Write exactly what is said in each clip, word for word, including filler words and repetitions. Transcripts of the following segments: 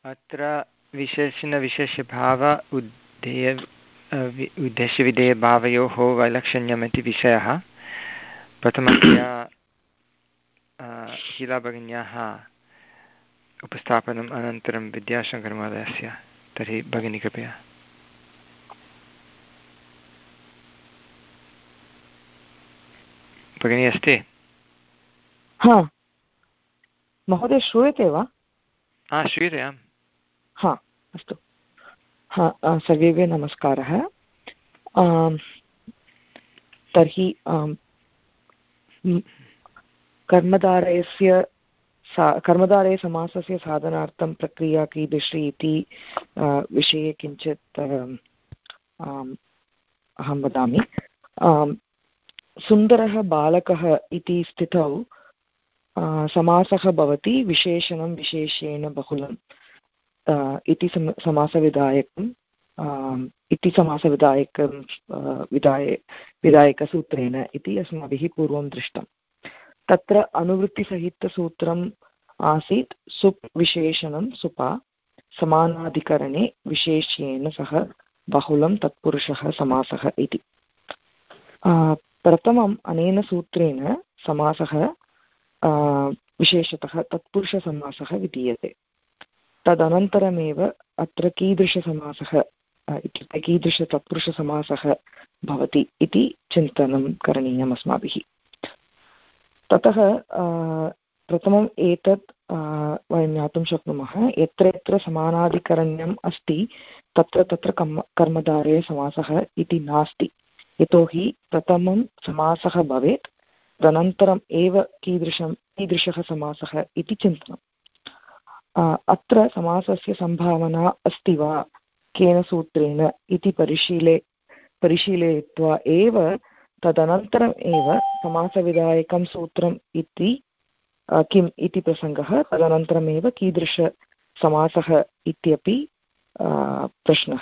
अत्र विशेषणविशेषभाव उद्धेय उद्देश्यविधेयभावयोः वैलक्षण्यम् इति विषयः प्रथमतया शीलाभगिन्याः उपस्थापनम् अनन्तरं विद्याशङ्करमहोदयस्य। तर्हि भगिनी कृपया। भगिनी अस्ति? हा महोदय, श्रूयते वा? हा श्रूयते। आम्। हा अस्तु। हा सर्वेभ्यः नमस्कारः। तर्हि कर्मधारयस्य सा कर्मधारयसमासस्य साधनार्थं प्रक्रिया कीदृशी इति विषये किञ्चित् अहं वदामि। सुन्दरः बालकः इति स्थितौ समासः भवति विशेषणं विशेषेण बहुलम् इति समासविधायकम् इति समासविधायकं विधाय विधायकसूत्रेण इति अस्माभिः पूर्वं दृष्टं। तत्र अनुवृत्तिसहितसूत्रम् आसीत् सुप् विशेषणं सुपा समानाधिकरणे विशेष्येन सह बहुलं तत्पुरुषः समासः इति। प्रथमम् अनेन सूत्रेण समासः विशेषतः तत्पुरुषसमासः विधीयते। तदनन्तरमेव अत्र कीदृशसमासः इत्युक्ते कीदृशतत्पुरुषसमासः भवति इति चिन्तनं करणीयम् अस्माभिः। ततः प्रथमम् एतत् वयं ज्ञातुं शक्नुमः, यत्र यत्र समानाधिकरण्यम् अस्ति तत्र तत्र कर्म कर्मधारये समासः इति नास्ति। यतोहि प्रथमं समासः भवेत्, तदनन्तरम् एव कीदृशं कीदृशः समासः इति चिन्तनम्। अत्र समासस्य सम्भावना अस्ति वा केन सूत्रेण इति परिशीले परिशीलयित्वा एव तदनन्तरम् एव समासविधायकं सूत्रम् इति किम् इति प्रसङ्गः, तदनन्तरमेव कीदृशसमासः इत्यपि प्रश्नः।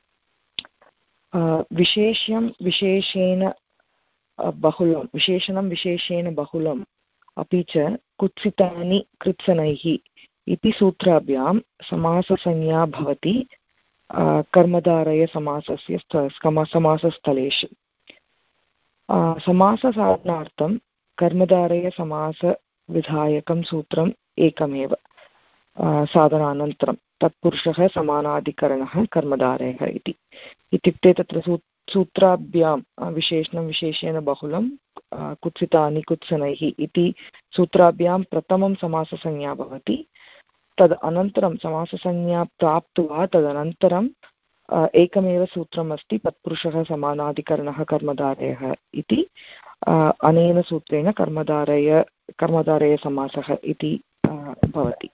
विशेष्यं विशेषेण बहुलं विशेषणं विशेषेण बहुलम् अपि च कुत्सितानि कृत्सनैः इति सूत्राभ्यां समाससंज्ञा भवति कर्मधारयसमासस्य समासस्थलेषु। समाससाधनार्थं कर्मधारयसमासविधायकं सूत्रम् एकमेव। साधनानन्तरं तत्पुरुषः समानाधिकरणः कर्मधारयः इति इत्युक्ते तत्र सू सूत्राभ्यां विशेषणं विशेषेण बहुलं कुत्सितानि कुत्सनैः इति सूत्राभ्यां प्रथमं समाससंज्ञा भवति। तद् अनन्तरं समाससंज्ञा प्राप्त्वा तदनन्तरं एकमेव सूत्रम् अस्ति, तत्पुरुषः समानाधिकरणः कर्मधारयः इति। अनेन सूत्रेण कर्मधारय कर्मधारयसमासः इति भवति।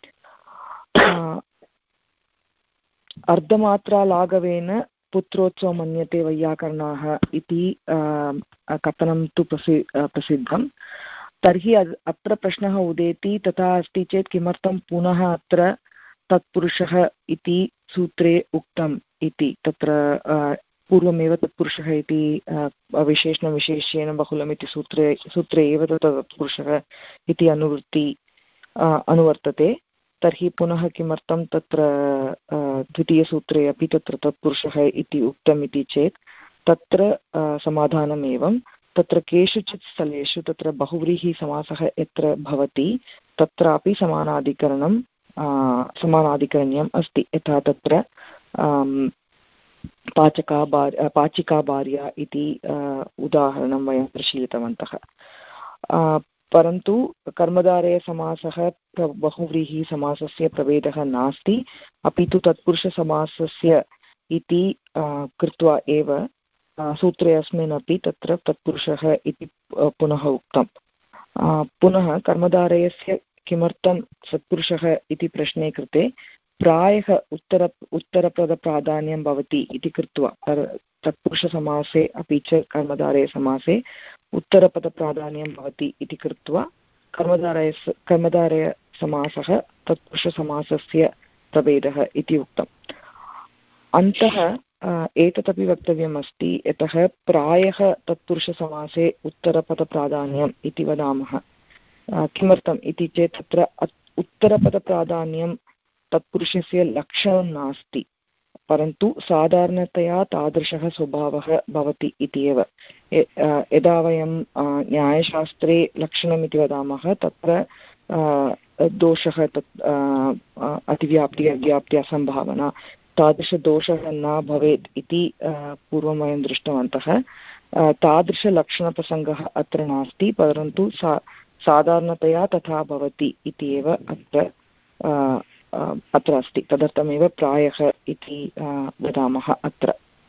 अर्धमात्रालाघवेन पुत्रोत्सव मन्यते वैयाकरणाः इति कथनं तु प्रसि प्रसिद्धं। तर्हि अत्र प्रश्नः उदेति, तथा अस्ति चेत् किमर्थं पुनः अत्र तत्पुरुषः इति सूत्रे उक्तम् इति। तत्र पूर्वमेव तत्पुरुषः इति विशेषणविशेष्येन बहुलमिति सूत्रे सूत्रे एव तत्र तत्पुरुषः इति अनुवृत्ति अनुवर्तते। तर्हि पुनः किमर्थं तत्र द्वितीयसूत्रे अपि तत्र तत्पुरुषः इति उक्तम् इति चेत् तत्र समाधानम् एवं, तत्र केषुचित् स्थलेषु तत्र बहुव्रीहिसमासः यत्र भवति तत्रापि समानाधिकरणं समानाधिकरण्यम् अस्ति। यथा तत्र पाचका भार्या पाचिका भार्या इति उदाहरणं वयं परिशीलितवन्तः। परन्तु कर्मधारयसमासः बहुव्रीहिसमासस्य प्रभेदः नास्ति, अपि तु तत्पुरुषसमासस्य इति कृत्वा एव सूत्रे अस्मिन् अपि तत्र तत्पुरुषः इति पुनः उक्तं। पुनः कर्मधारयस्य किमर्थं सत्पुरुषः इति प्रश्ने कृते प्रायः उत्तर उत्तरपदप्राधान्यं भवति इति कृत्वा तत्पुरुषसमासे अपि च कर्मधारयसमासे उत्तरपदप्राधान्यं भवति इति कृत्वा कर्मधारय कर्मधारयसमासः तत्पुरुषसमासस्य प्रभेदः इति उक्तम्। अन्तः एतदपि वक्तव्यम् अस्ति, यतः प्रायः तत्पुरुषसमासे उत्तरपदप्राधान्यम् इति वदामः। किमर्थम् इति चेत् तत्र उत्तरपदप्राधान्यं तत्पुरुषस्य लक्षणं नास्ति, परन्तु साधारणतया तादृशः स्वभावः भवति इति एव। यदा वयं न्यायशास्त्रे लक्षणम् इति वदामः तत्र दोषः तत् अतिव्याप्ति अव्याप्ति असम्भावना तादृशदोषः न भवेत् इति पूर्वं वयं दृष्टवन्तः। तादृशलक्षणप्रसङ्गः अत्र नास्ति, परन्तु सा साधारणतया तथा भवति इति एव अत्र अत्र अस्ति। तदर्थमेव प्रायः इति वदामः अत्र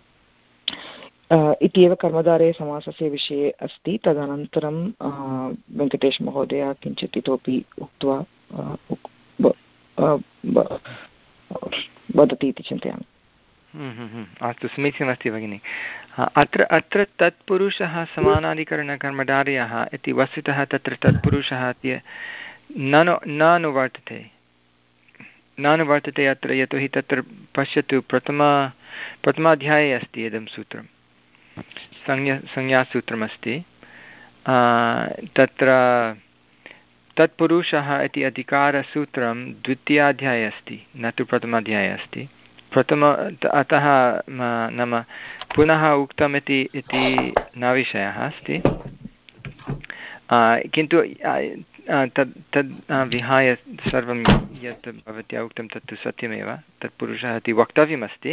इति एव कर्मधारय समासस्य विषये अस्ति। तदनन्तरं वेङ्कटेशमहोदय किञ्चित् इतोपि उक्त्वा वदति इति चिन्तयामि। अस्तु, समीचीनमस्ति भगिनि। अत्र अत्र तत्पुरुषः समानाधिकरणकर्मधारयः इति वस्तुतः तत्र तत्पुरुषः न नानुवर्तते नानुवर्तते अत्र, यतोहि तत्र पश्यतु प्रथमा प्रथमाध्याये अस्ति इदं सूत्रं, संज्ञा संज्ञासूत्रमस्ति। तत्र तत्पुरुषः इति अधिकारसूत्रं द्वितीयाध्याये अस्ति, न तु प्रथमाध्याये अस्ति। प्रथम अतः नाम पुनः उक्तम् इति इति न विषयः अस्ति, किन्तु तद् तद् विहाय सर्वं यत् भवत्या उक्तं तत्तु सत्यमेव, तत्पुरुषः इति वक्तव्यमस्ति,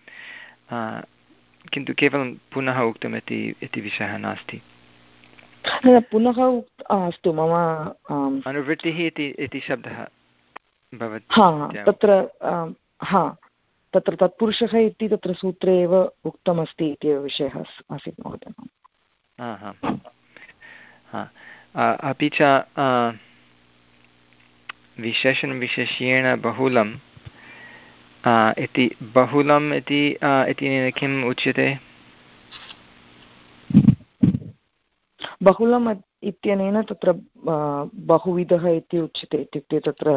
किन्तु केवलं पुनः उक्तम् इति इति विषयः नास्ति। पुनः अस्तु, मम अनुवृत्तिः इति इति शब्दः भवति तत्र। हा, तत्र तत्पुरुषः इति तत्र सूत्रे एव उक्तमस्ति इति एव विषयः आसीत् महोदय। हा हा हा अपि च विशेषणं विशेष्येण बहुलं इति बहुलम् इति इत्यनेन किम् उच्यते? बहुलम् इत्यनेन तत्र बहुविधः इति उच्यते, इत्युक्ते तत्र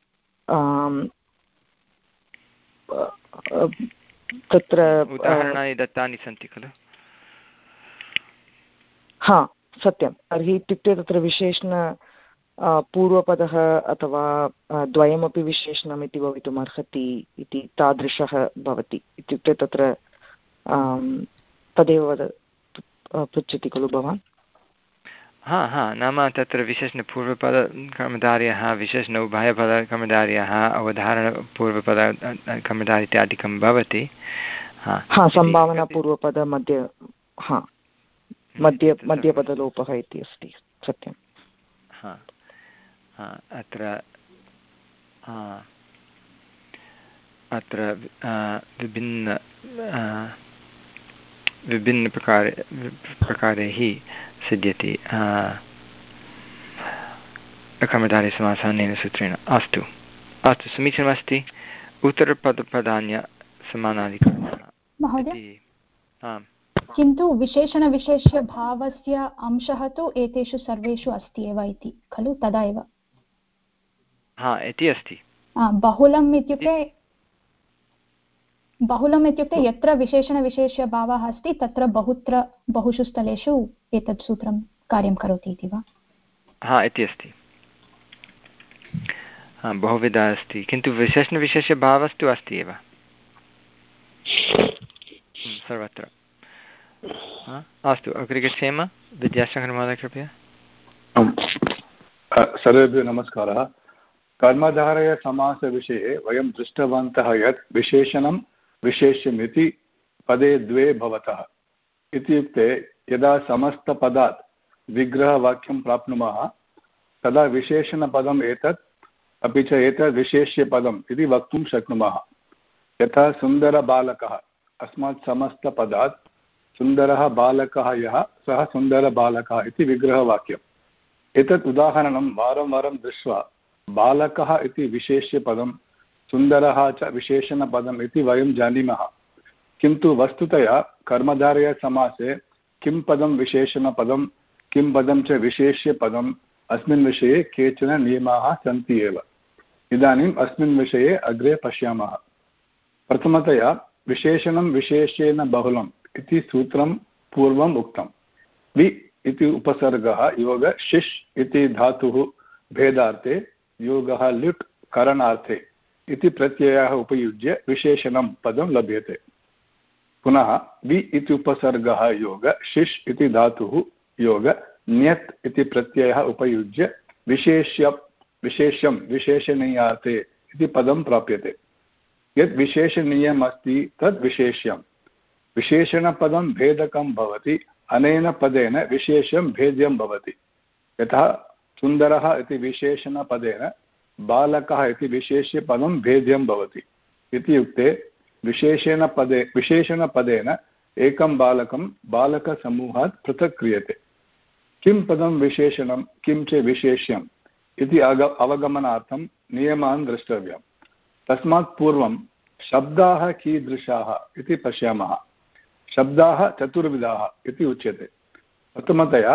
तत्र उदाहरणानि दत्तानि सन्ति खलु? हा, सत्यं। तर्हि इत्युक्ते तत्र विशेषण पूर्वपदः अथवा द्वयमपि विशेषणम् इति भवितुम् अर्हति इति तादृशः भवति। इत्युक्ते तत्र तदेव वद पृच्छति खलु भवान्? हा हा नाम तत्र विशेषणपूर्वपदकर्मधारयः, विशेषण उभयपदकर्मधारयः, अवधारणपूर्वपद कर्मधारय इत्यादिकं भवति। हा, सम्भावनापूर्वपद मध्ये हा मध्ये मध्यपदलोपः इति अस्ति, सत्यं। हा अत्र अत्र विभिन्न विभिन्नप्रकारे प्रकारैः सिद्ध्यति कर्मधारयसमासः अनेन सूत्रेण। अस्तु अस्तु, समीचीनमस्ति। उत्तरपदप्राधान्य समानाधिकरणः इति। आम्, किन्तु विशेषणविशेष्यभावस्य अंशः तु एतेषु सर्वेषु अस्ति एव इति खलु? तदा एव हा इति अस्ति। बहुलम् इत्युक्ते बहुलम् इत्युक्ते यत्र विशेषणविशेष्यभावः अस्ति तत्र बहुत्र बहुषु स्थलेषु एतत् सूत्रं कार्यं करोति इति वा? हा इति अस्ति। हा, बहुविधः अस्ति, किन्तु विशेषणविशेष्यभावस्तु अस्ति एव सर्वत्र। अस्तु, अग्रे गच्छेम। विद्याशङ्करमहोदय कृपया। सर्वेभ्यः नमस्कारः। कर्मधारयसमासविषये वयं दृष्टवन्तः यत् विशेषणं विशेष्यमिति पदे द्वे भवतः। इत्युक्ते यदा समस्तपदात् विग्रहवाक्यं प्राप्नुमः तदा विशेषणपदम् एतत् अपि च एतत् विशेष्यपदम् इति वक्तुं शक्नुमः। यथा सुन्दरबालकः, अस्मात् समस्तपदात् सुन्दरः बालकः यः सः सुन्दरबालकः इति विग्रहवाक्यम्। एतत् उदाहरणं वारं वारं दृष्ट्वा बालकः इति विशेष्यपदं, सुन्दरः च विशेषणपदम् इति वयं जानीमः। किन्तु वस्तुतया कर्मधारयसमासे किं पदं विशेषणपदं, किं पदं च विशेष्यपदम्, अस्मिन् विषये केचन नियमाः सन्ति एव। इदानीम् अस्मिन् विषये अग्रे पश्यामः। प्रथमतया विशेषणं विशेष्येन बहुलम् इति सूत्रं पूर्वम् उक्तं। वि इति उपसर्गः योग शिष् इति धातुः भेदार्थे, योगः लुट् करणार्थे इति प्रत्ययः उपयुज्य विशेषणं पदं लभ्यते। पुनः वि इति उपसर्गः योग शिष् इति धातुः योग ण्यत् इति प्रत्ययः उपयुज्य विशेष्य विशेष्यं विशेषणीयाते इति पदं प्राप्यते। यत् विशेषणीयम् अस्ति तद् विशेष्यं। विशेषणपदं भेदकं भवति, अनेन पदेन विशेष्यं भेद्यं भवति। यथा सुन्दरः इति विशेषणपदेन बालकः इति विशेष्यपदं भेद्यं भवति। इत्युक्ते विशेषणपदे विशेषणपदेन एकं बालकं बालकसमूहात् पृथक् क्रियते। किं पदं विशेषणं किं च विशेष्यम् इति अग अवगमनार्थं नियमान् द्रष्टव्यम्। तस्मात् पूर्वं शब्दाः कीदृशाः इति पश्यामः। शब्दाः चतुर्विधाः इति उच्यते। प्रथमतया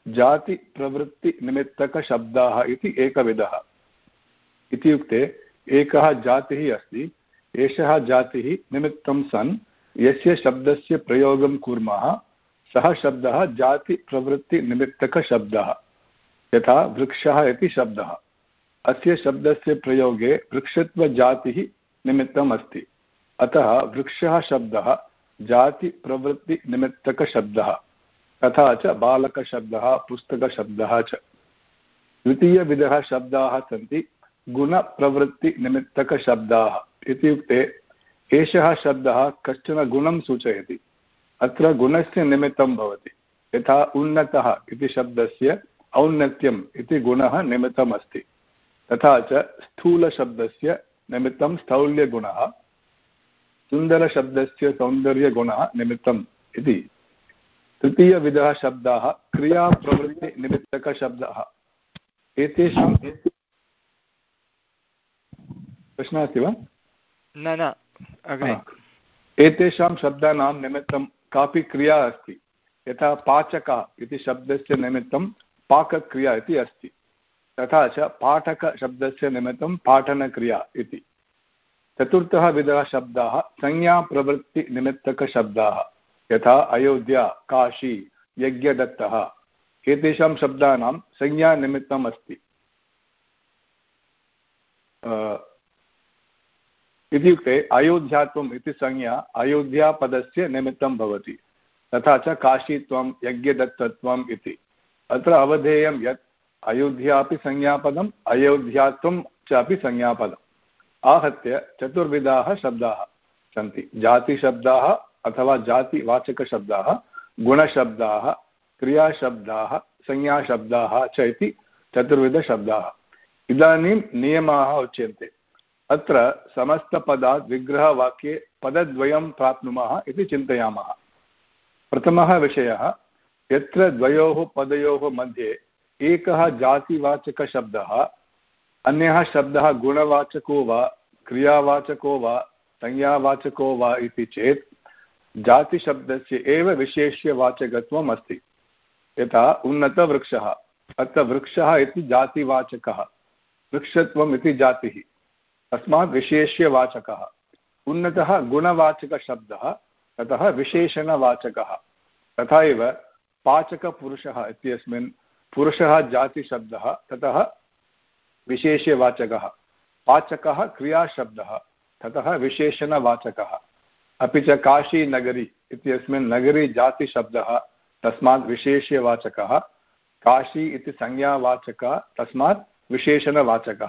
जातिप्रवृत्तिनिमित्तकशब्दाः इति एकविधः। इत्युक्ते एकः जातिः अस्ति, एषः जातिः निमित्तं सन् यस्य शब्दस्य प्रयोगं कुर्मः सः शब्दः जातिप्रवृत्तिनिमित्तकशब्दः। यथा वृक्षः इति शब्दः, अस्य शब्दस्य प्रयोगे वृक्षत्वजातिः निमित्तम् अस्ति, अतः वृक्षः शब्दः जातिप्रवृत्तिनिमित्तकशब्दः। तथा च बालकशब्दः पुस्तकशब्दः च। द्वितीयविधः शब्दाः सन्ति गुणप्रवृत्तिनिमित्तकशब्दाः। इत्युक्ते एषः शब्दः कश्चन गुणं सूचयति, अत्र गुणस्य निमित्तं भवति। यथा उन्नतः इति शब्दस्य औन्नत्यम् इति गुणः निमित्तम् अस्ति। तथा च स्थूलशब्दस्य निमित्तं स्थौल्यगुणः, सुन्दरशब्दस्य सौन्दर्यगुणः निमित्तम् इति। तृतीयविधः शब्दाः क्रियाप्रवृत्तिनिमित्तकशब्दाः। एतेषां प्रश्नः अस्ति वा? न न अग्रे। एतेषां शब्दानां निमित्तं कापि क्रिया अस्ति। यथा पाचकः इति शब्दस्य निमित्तं पाकक्रिया इति अस्ति। तथा च पाठकशब्दस्य निमित्तं पाठनक्रिया इति। चतुर्थः विधः शब्दाः संज्ञाप्रवृत्तिनिमित्तकशब्दाः। यथा अयोध्या, काशी, यज्ञदत्तः। एतेषां शब्दानां संज्ञानिमित्तम् अस्ति। इत्युक्ते अयोध्यात्वम् इति संज्ञा अयोध्यापदस्य निमित्तं भवति। तथा च काशीत्वं, यज्ञदत्तत्वम् इति। अत्र अवधेयं यत् अयोध्यापि संज्ञापदम्, अयोध्यात्वं च अपि संज्ञापदम्। आहत्य चतुर्विधाः शब्दाः सन्ति। जातिशब्दाः अथवा जातिवाचकशब्दाः, गुणशब्दाः, क्रियाशब्दाः, संज्ञाशब्दाः च इति चतुर्विधशब्दाः। इदानीं नियमाः उच्यन्ते। अत्र समस्तपदात् विग्रहवाक्ये पदद्वयं प्राप्नुमः इति चिन्तयामः। प्रथमः विषयः, यत्र द्वयोः पदयोः मध्ये एकः जातिवाचकशब्दः, अन्यः शब्दः गुणवाचको वा क्रियावाचको वा संज्ञावाचको वा इति चेत् जातिशब्दस्य एव विशेष्यवाचकत्वम् अस्ति। यथा उन्नतवृक्षः, अत्र वृक्षः इति जातिवाचकः, वृक्षत्वम् इति जातिः, तस्मात् विशेष्यवाचकः। उन्नतः गुणवाचकशब्दः, ततः विशेषणवाचकः। तथा एव पाचकपुरुषः इत्यस्मिन् पुरुषः जातिशब्दः, ततः विशेष्यवाचकः। पाचकः क्रियाशब्दः, ततः विशेषणवाचकः। अपि च काशीनगरी इत्यस्मिन् नगरी जातिशब्दः, तस्मात् विशेष्यवाचकः। काशी इति संज्ञावाचकः, तस्मात् विशेषणवाचकः।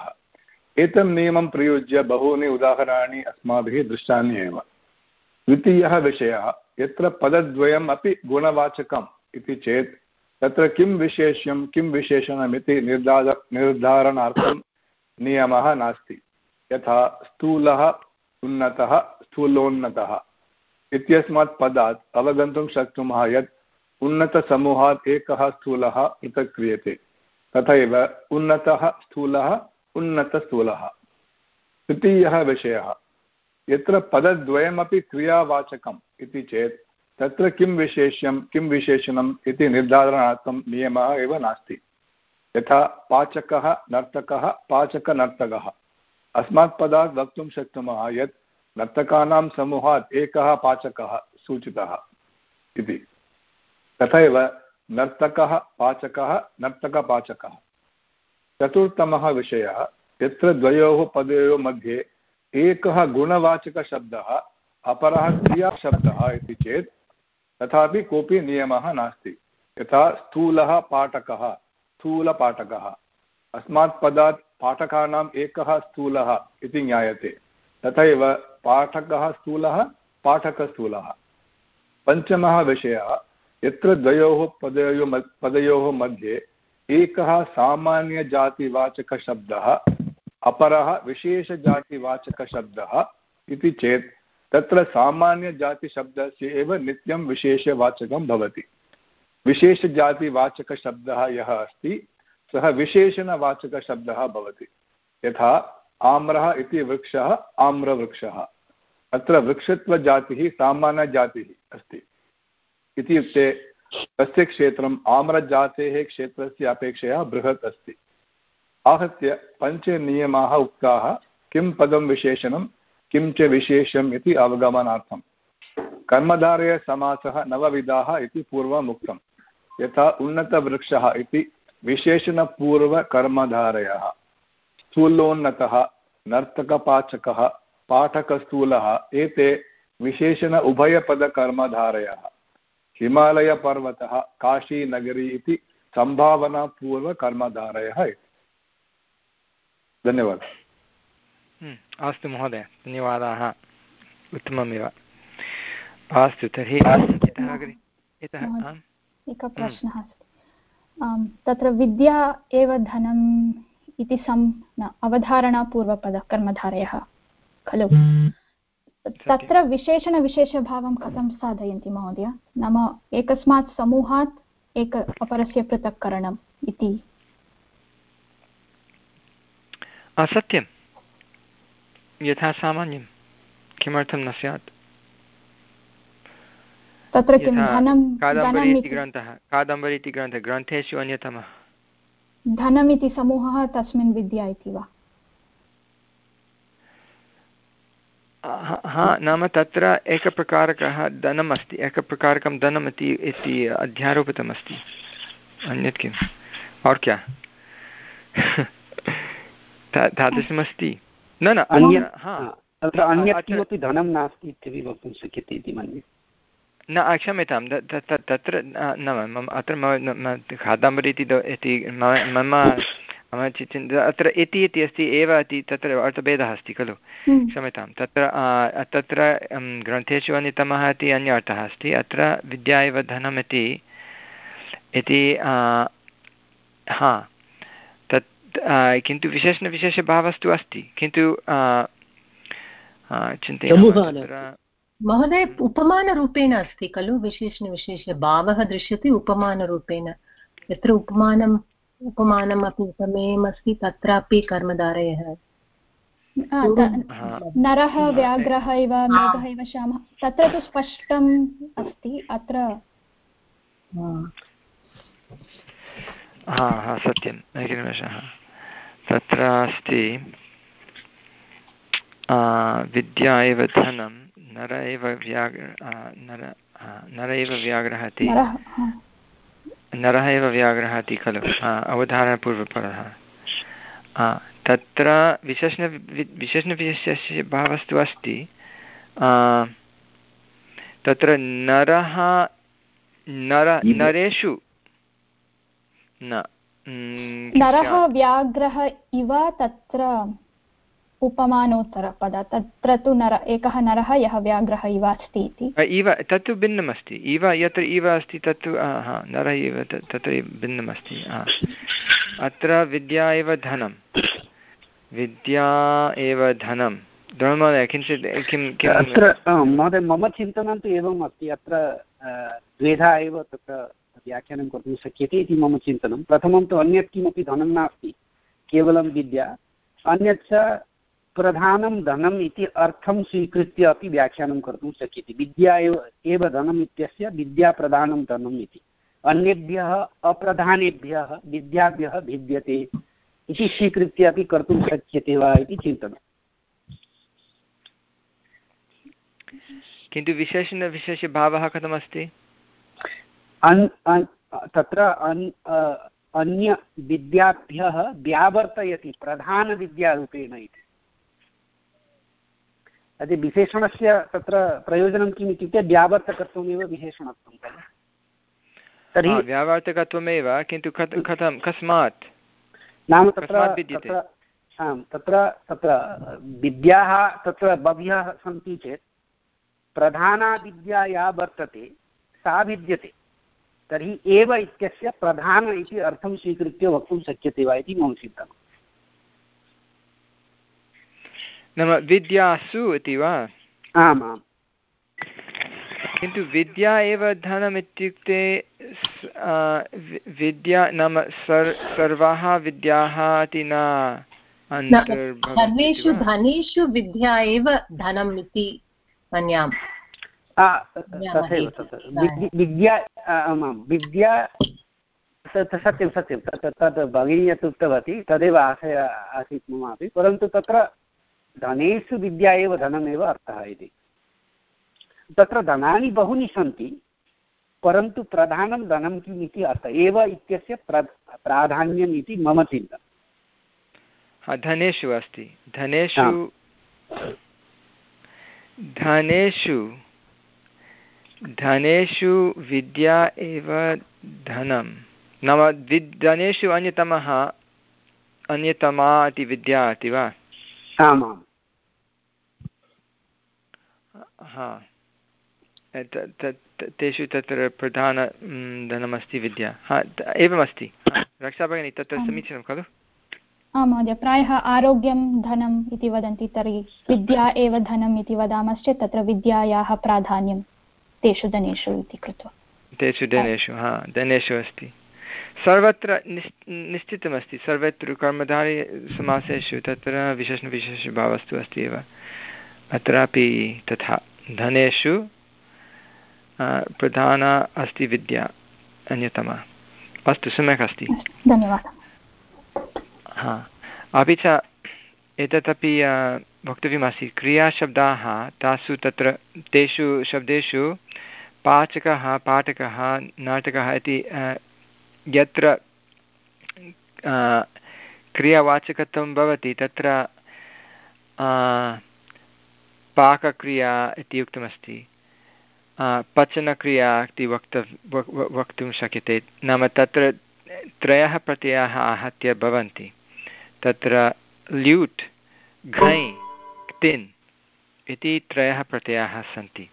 एतं नियमं प्रयुज्य बहूनि उदाहरणानि अस्माभिः दृष्टानि एव। द्वितीयः विषयः, यत्र पदद्वयम् अपि गुणवाचकम् इति चेत् तत्र किं विशेष्यं किं विशेषणमिति निर्धार निर्धारणार्थं नियमः नास्ति। यथा स्थूलः उन्नतः, स्थूलोन्नतः इत्यस्मात् पदात् अवगन्तुं शक्नुमः यत् उन्नतसमूहात् एकः स्थूलः पृथक् क्रियते। तथैव उन्नतः स्थूलः, उन्नतस्थूलः। तृतीयः विषयः, यत्र पदद्वयमपि क्रियावाचकम् इति चेत् तत्र किं विशेष्यं किं विशेषणम् इति निर्धारणार्थं नियमः एव नास्ति। यथा पाचकः नर्तकः, पाचकनर्तकः। अस्मात् पदात् वक्तुं शक्नुमः यत् नर्तकानां समूहात् एकः पाचकः सूचितः इति। तथैव नर्तकः पाचकः, नर्तकपाचकः। चतुर्थतमः विषयः, यत्र द्वयोः पदयोः मध्ये एकः गुणवाचकशब्दः अपरः क्रियाशब्दः इति चेत् तथापि कोऽपि नियमः नास्ति। यथा स्थूलः पाठकः, स्थूलपाठकः, अस्मात् पदात् पाठकानाम् एकः स्थूलः इति ज्ञायते, तथैव पाठकः स्थूलः, पाठकस्थूलः। पञ्चमः विषयः, यत्र द्वयोः पदयोः पदयोः मध्ये एकः सामान्यजातिवाचकशब्दः अपरः विशेषजातिवाचकशब्दः इति चेत् तत्र सामान्यजातिशब्दस्य एव नित्यं विशेषवाचकं भवति। विशेषजातिवाचकशब्दः यः अस्ति सः विशेषणवाचकशब्दः भवति। यथा आम्रः इति वृक्षः आम्रवृक्षः, अत्र वृक्षत्वजातिः सामान्यजातिः अस्ति। इत्युक्ते तस्य क्षेत्रम् आम्रजातेः क्षेत्रस्य अपेक्षया बृहत् अस्ति। आहत्य पञ्चनियमाः उक्ताः, किं पदं विशेषणं किं च विशेषम् इति अवगमनार्थम्। कर्मधारयसमासः नवविधाः इति पूर्वम् उक्तम्। यथा उन्नतवृक्षः इति विशेषणपूर्वकर्मधारयः, स्थूलोन्नतः, नर्तकपाचकः, पाठकस्थूलः एते विशेषण उभयपदकर्मधारयः। हिमालयपर्वतः, काशीनगरी इति सम्भावनापूर्वकर्मधारयः इति। धन्यवादः। अस्तु महोदय, धन्यवादाः, उत्तममेव। अस्तु तर्हि एकः प्रश्नः अस्ति। तत्र विद्या एव धनम् इति सं न अवधारणापूर्वपदः कर्मधारयः खलु? तत्र विशेषणविशेषभावं कथं साधयन्ति महोदय? नाम एकस्मात् समूहात् एक अपरस्य पृथक्करणम् इति। सत्यं, यथा सामान्यं, किमर्थं न स्यात्? तत्र किं धनं कादम्बरी इति ग्रन्थः, कादम्बरी इति ग्रन्थः ग्रन्थेषु अन्यतमः। धनमिति समूहः, तस्मिन् विद्या इति वा? हा, नाम तत्र एकप्रकारकः धनम् अस्ति, एकप्रकारकं धनम् इति इति अध्यारोपितमस्ति। अन्यत् किम् और क्या? तादृशमस्ति। न न तत्र अन्यत् किमपि धनं नास्ति इत्यपि वक्तुं शक्यते इति मन्ये। न क्षम्यतां, तत्र न मम अत्र कादम्बरी इति मम मम चिन्ता अत्र इति इति अस्ति एव इति, तत्र अर्थभेदः अस्ति खलु। क्षम्यतां, तत्र तत्र ग्रन्थेषु अन्यतमः इति अन्य अर्थः अस्ति। अत्र विद्या एव धनम् इति इति हा तत् किन्तु विशेषणविशेषभावस्तु अस्ति, किन्तु चिन्तयामः महोदय उपमानरूपेण अस्ति खलु। विशेषणविशेषभावः दृश्यते उपमानरूपेण। यत्र उपमानम् उपमानमपि उपमेयम् अस्ति तत्रापि कर्मधारयः। नरः व्याघ्रः इव मेघः इव श्यामः, तत्र तु स्पष्टम् अस्ति। अत्र हा हा सत्यम्, एकनिमेषः, तत्र अस्ति विद्या एव धनं, नर एव व्याघ्र नर नर एव व्याघ्रः इति, नरः एव व्याघ्रः इति खलु अवधारणपूर्वपदः। तत्र विशेषण विशेषणविशेषस्य भावस्तु अस्ति। तत्र नरः नर नरेषु न नरः व्याघ्रः इव तत्र उपमानोत्तरपद। तत्र तु नर एकः नरः यः व्याघ्रः इव अस्ति इति। इव तत्तु भिन्नमस्ति। इव यत्र इव अस्ति तत्तु हा नरः इव तत्र भिन्नमस्ति। अत्र विद्या एव धनं, विद्या एव धनं। महोदय किञ्चित् किं किम् अत्र महोदय मम चिन्तनं तु एवम् अस्ति। अत्र द्वेधा एव तत्र व्याख्यानं कर्तुं शक्यते इति मम चिन्तनं। प्रथमं तु अन्यत् किमपि धनं नास्ति, केवलं विद्या। अन्यच्च प्रधानं धनम् इति अर्थं स्वीकृत्य अपि व्याख्यानं कर्तुं शक्यते। विद्या एव एव धनम् इत्यस्य विद्याप्रधानं धनम् इति। अन्येभ्यः अप्रधानेभ्यः विद्याभ्यः भिद्यते इति स्वीकृत्य अपि कर्तुं शक्यते वा इति चिन्तनम्। किन्तु विशेषणविशेषभावः कथमस्ति? तत्र अन्य विद्याभ्यः व्यावर्तयति प्रधानविद्यारूपेण इति। अद्य विशेषणस्य तत्र प्रयोजनं किम् इत्युक्ते व्यावर्तकत्वमेव विशेषणत्वं खलु। तर्हि व्यावर्तकत्वमेव, किन्तु कथं कस्मात् नाम तत्र तत्र आम् तत्र तत्र विद्याः तत्र बह्व्यः सन्ति चेत् प्रधाना विद्या या वर्तते सा भिद्यते, तर्हि एव इत्यस्य प्रधान इति अर्थं स्वीकृत्य वक्तुं शक्यते वा इति मम चिन्तनम्। नाम विद्यासु इति वा? आम् आम्, किन्तु विद्या एव धनम् इत्युक्ते विद्या नाम सर् सर्वाः विद्याः इति न सर्वेषु धनेषु विद्या एव धनम् इति मन्याम्। तथैव तत् विद्या आमां विद्या सत्यं सत्यं तत् तद् भगिनी यत् उक्तवती तदेव आशय आसीत् मम अपि, परन्तु तत्र धनेषु विद्या एव धनमेव अर्थः इति। तत्र धनानि बहूनि सन्ति, परन्तु प्रधानं धनं किम् इति अर्थः एव इत्यस्य प्र प्राधान्यम् इति मम चिन्तनम्। धनेषु अस्ति, धनेषु धनेषु धनेषु विद्या एव धनं नाम विद् धनेषु अन्यतमः अन्यतमा इति विद्या इति वा? आमां हा, तेषु तत्र प्रधान धनमस्ति विद्या। हा एवमस्ति। रक्षा भगिनी तत्र समीचीनं खलु? आं महोदय, प्रायः आरोग्यं धनम् इति वदन्ति, तर्हि विद्या एव धनम् इति वदामश्चेत् तत्र विद्यायाः प्राधान्यं तेषु धनेषु इति कृत्वा तेषु धनेषु हा धनेषु अस्ति। सर्वत्र निश् निश्चितमस्ति सर्वत्र कर्मधारे समासेषु तत्र विशेषणविशेषभावस्तु अस्ति एव, अत्रापि तथा धनेषु प्रधाना अस्ति विद्या अन्यतमा। अस्तु, सम्यक् अस्ति, धन्यवादः। हा, अपि च एतदपि वक्तव्यमासीत्, क्रियाशब्दाः तासु तत्र तेषु शब्देषु पाचकः पाठकः नाटकः इति यत्र क्रियावाचकत्वं भवति तत्र पाकक्रिया इति उक्तमस्ति, पचनक्रिया इति वक्तव् वक्तुं शक्यते। नाम तत्र त्रयः प्रत्ययाः आहत्य भवन्ति, तत्र ल्यूट् घञ् क्तिन् इति त्रयः प्रत्ययाः सन्ति।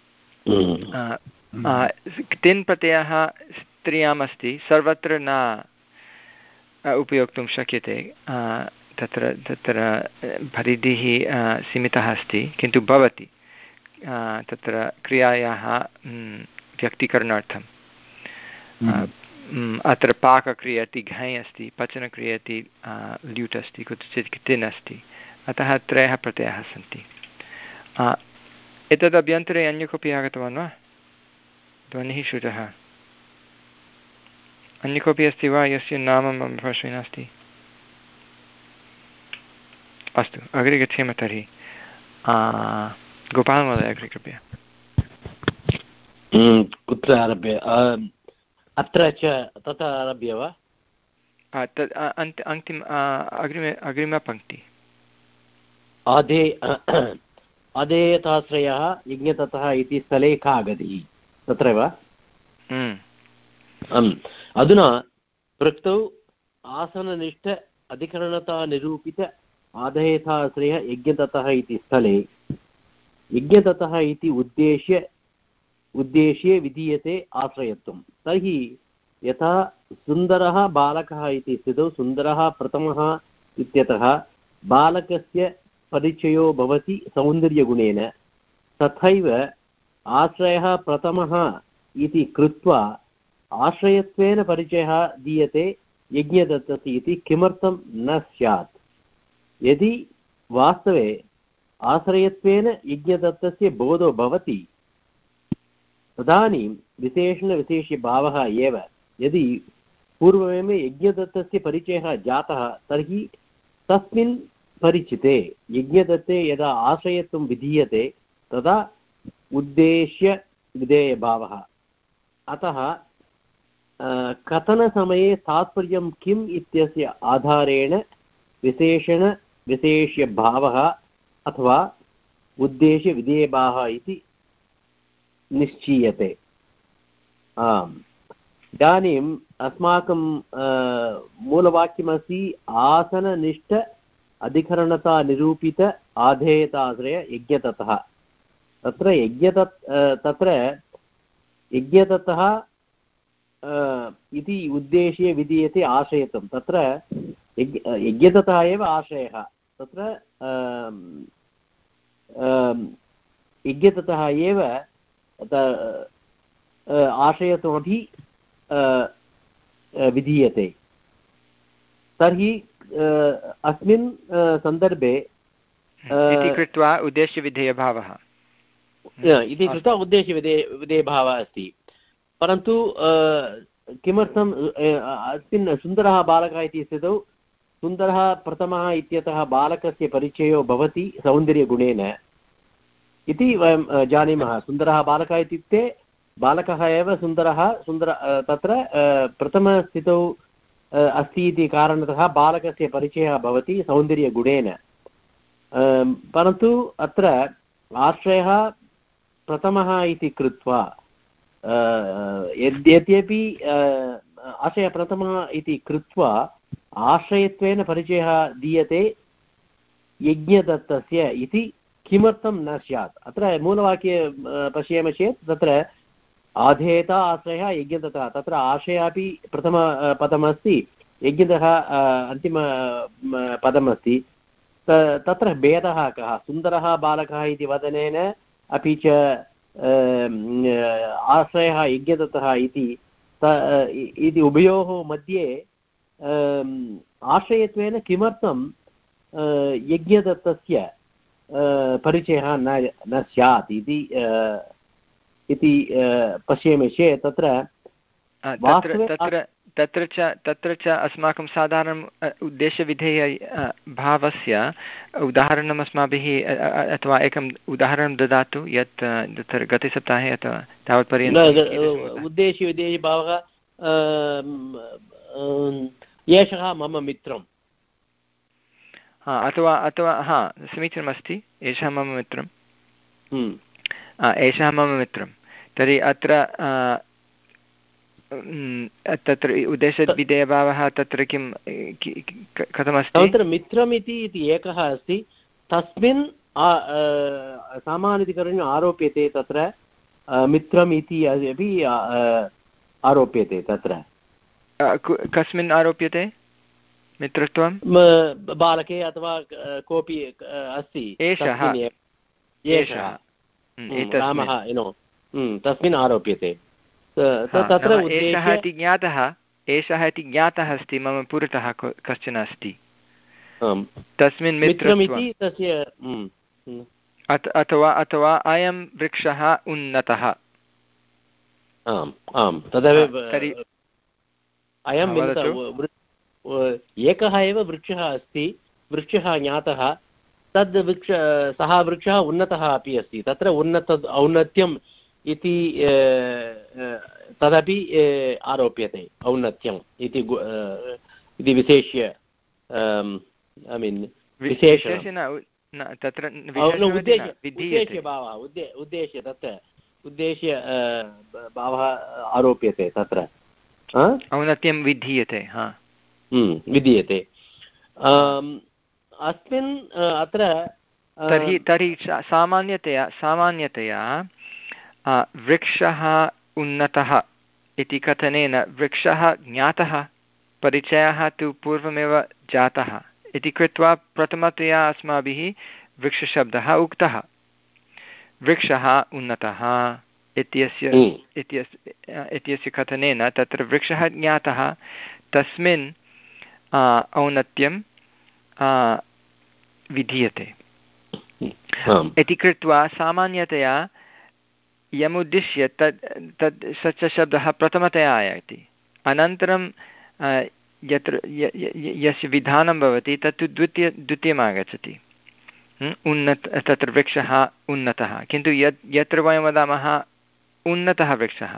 क्तिन् प्रत्ययः स्त्रियाम् अस्ति, सर्वत्र न उपयोक्तुं शक्यते, तत्र तत्र परिधिः सीमितः अस्ति, किन्तु भवति तत्र क्रियायाः व्यक्तीकरणार्थम्। अत्र पाकक्रिया इति घञ् अस्ति, पचनक्रिया इति ल्यूट् अस्ति, कुत्रचित् क्तिन् अस्ति, अतः त्रयः प्रत्ययाः सन्ति। एतदभ्यन्तरे अन्य कोऽपि आगतवान् वा? ध्वनिः श्रुतः। अन्य कोऽपि अस्ति वा यस्य नाम मम पार्श्वे नास्ति? अस्तु, अग्रे गच्छेम तर्हि। गोपालमहोदय अग्रे कृपया। कुत्र आरभ्य? अत्र च ततः आरभ्य वा? तद् अन्त अन्तिम अग्रिमे अग्रिमपङ्क्ति। आदे अधेयताश्रयः यज्ञततः इति स्थले का गतिः? तत्र वा? अधुना प्रक्तौ आसननिष्ठ अधिकरणतानिरूपित आधेयताश्रयः यज्ञततः इति स्थले यज्ञततः इति उद्देश्य उद्देश्ये विधीयते आश्रयत्वं। तर्हि यथा सुन्दरः बालकः इति स्थितौ सुन्दरः प्रथमः इत्यतः बालकस्य परिचयो भवति सौन्दर्यगुणेन, तथैव आश्रयः प्रथमः इति कृत्वा आश्रयत्वेन परिचयः दीयते यज्ञदत्तस्य इति किमर्थं न स्यात्? यदि वास्तवे आश्रयत्वेन यज्ञदत्तस्य बोधो भवति तदानीं विशेषणविशेष्यभावः एव। यदि पूर्वमेव यज्ञदत्तस्य परिचयः जातः तर्हि तस्मिन् परिचिते यज्ञदत्ते यदा आश्रयत्वं विधीयते तदा उद्देश्य विधेयभावः। अतः कथनसमये तात्पर्यं किम् इत्यस्य आधारेण विशेषणविशेष्यभावः अथवा उद्देश्यविधेयभावः इति निश्चीयते। आम्, इदानीम् अस्माकं मूलवाक्यमस्ति आसननिष्ठ अधिकरणता निरूपित आधेयताश्रय यज्ञततः। तत्र यज्ञतत् तत्र यज्ञततः इति उद्देश्ये विधीयते आश्रयत्वं। तत्र यज्ञ यज्ञततः एव आश्रयः। तत्र यज्ञततः एव आश्रयत्वमपि विधीयते। तर्हि अस्मिन् सन्दर्भे इति कृत्वा उद्देश्यविधेयभावः इति कृत्वा उद्देश्यविधेय विधेयभावः अस्ति। परन्तु किमर्थम् अस्मिन् सुन्दरः बालकः इति स्थितौ सुन्दरः प्रथमः इत्यतः बालकस्य परिचयो भवति सौन्दर्यगुणेन इति वयं जानीमः। सुन्दरः बालकः इत्युक्ते बालकः एव सुन्दरः सुन्दर तत्र प्रथमस्थितौ अस्ति इति कारणतः बालकस्य परिचयः भवति सौन्दर्यगुणेन। परन्तु अत्र आश्रयः प्रथमः इति कृत्वा यद्यपि आश्रयः प्रथमः इति कृत्वा आश्रयत्वेन परिचयः दीयते यज्ञदत्तस्य इति किमर्थं न स्यात्। अत्र मूलवाक्ये पश्यामः चेत् तत्र आधेयता आश्रयः यज्ञदत्तः, तत्र आश्रयः अपि प्रथम पदमस्ति, यज्ञतः अन्तिम पदमस्ति। तत्र भेदः कः? सुन्दरः बालकः इति वदनेन अपि च आश्रयः यज्ञदत्तः इति इति उभयोः मध्ये आश्रयत्वेन किमर्थं यज्ञदत्तस्य परिचयः न न स्यात् इति इति पश्यामि चेत् तत्र तत्र तत्र च तत्र च अस्माकं साधारणम् उद्देश्यविधेय भावस्य उदाहरणम् अस्माभिः अथवा एकम् उदाहरणं ददातु यत् तत्र गते सप्ताहे अथवा तावत्पर्यन्तम्। उद्देश्यविधेयभावः एषः मम मित्रं, हा अथवा अथवा हा समीचीनमस्ति, एषः मम मित्रं, एषः मम मित्रं। तर्हि अत्र तत्र उद्देशविधेयभावः तत्र किं कथमस्ति? तत्र मित्रम् इति एकः अस्ति, तस्मिन् सामान्यधिकरणे आरोप्यते, तत्र मित्रम् इति अपि आरोप्यते। तत्र कस्मिन् आरोप्यते मित्रत्वं? बालके अथवा कोऽपि अस्ति, एषः एषः रामः तस्मिन् आरोप्यते। तत्र एषः इति ज्ञातः एषः इति ज्ञातः अस्ति, मम पुरतः कश्चन अस्ति, तस्मिन् मित्रमिति तस्य अथवा अथवा अयं वृक्षः उन्नतः। आम् आम् तदेव अयं एकः एव वृक्षः अस्ति, वृक्षः ज्ञातः, तद् वृक्ष सः वृक्षः उन्नतः अपि अस्ति। तत्र उन्नत औन्नत्यम् इति तदपि आरोप्यते, औन्नत्यम् इति इति विशेष्य ऐ मीन् विशेषण तत्र उद्देश्यभावः उद्देश्य तत्र उद्देश्य भावः आरोप्यते, तत्र औन्नत्यं विधीयते हा विधीयते। अस्मिन् अत्र तर्हि तर्हि सामान्यतया सामान्यतया वृक्षः उन्नतः इति कथनेन वृक्षः ज्ञातः, परिचयः तु पूर्वमेव जातः इति कृत्वा प्रथमतया अस्माभिः वृक्षशब्दः उक्तः। वृक्षः उन्नतः इत्यस्य इत्यस्य इत्यस्य कथनेन तत्र वृक्षः ज्ञातः, तस्मिन् औन्नत्यं विधीयते इति कृत्वा सामान्यतया यमुद्दिश्य तद् तद् स च शब्दः प्रथमतया आयाति। अनन्तरं यत्र यस्य विधानं भवति तत्तु द्वितीय द्वितीयम् आगच्छति, उन्नत तत्र वृक्षः उन्नतः। किन्तु यत् यत्र वयं वदामः उन्नतः वृक्षः,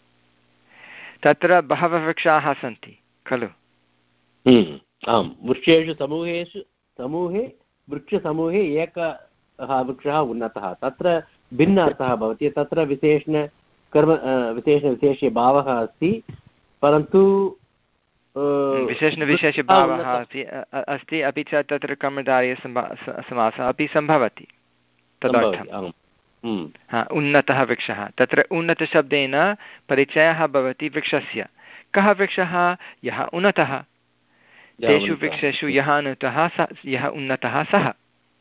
तत्र बहवः वृक्षाः सन्ति खलु? आम्, वृक्षेषु समूहेषु समूहे वृक्षसमूहे एक वृक्षः उन्नतः तत्र भिन्न अर्थः भवति तत्र विशेषण कर्म विशेषणविशेषे भावः अस्ति परन्तु विशेषणविशेषभावः अपि अस्ति अपि च तत्र कर्मधारयसमासः अपि सम्भवति तदर्थं हा उन्नतः वृक्षः तत्र उन्नतशब्देन परिचयः भवति वृक्षस्य कः वृक्षः यः उन्नतः तेषु वृक्षेषु यः उन्नतः सः यः उन्नतः सः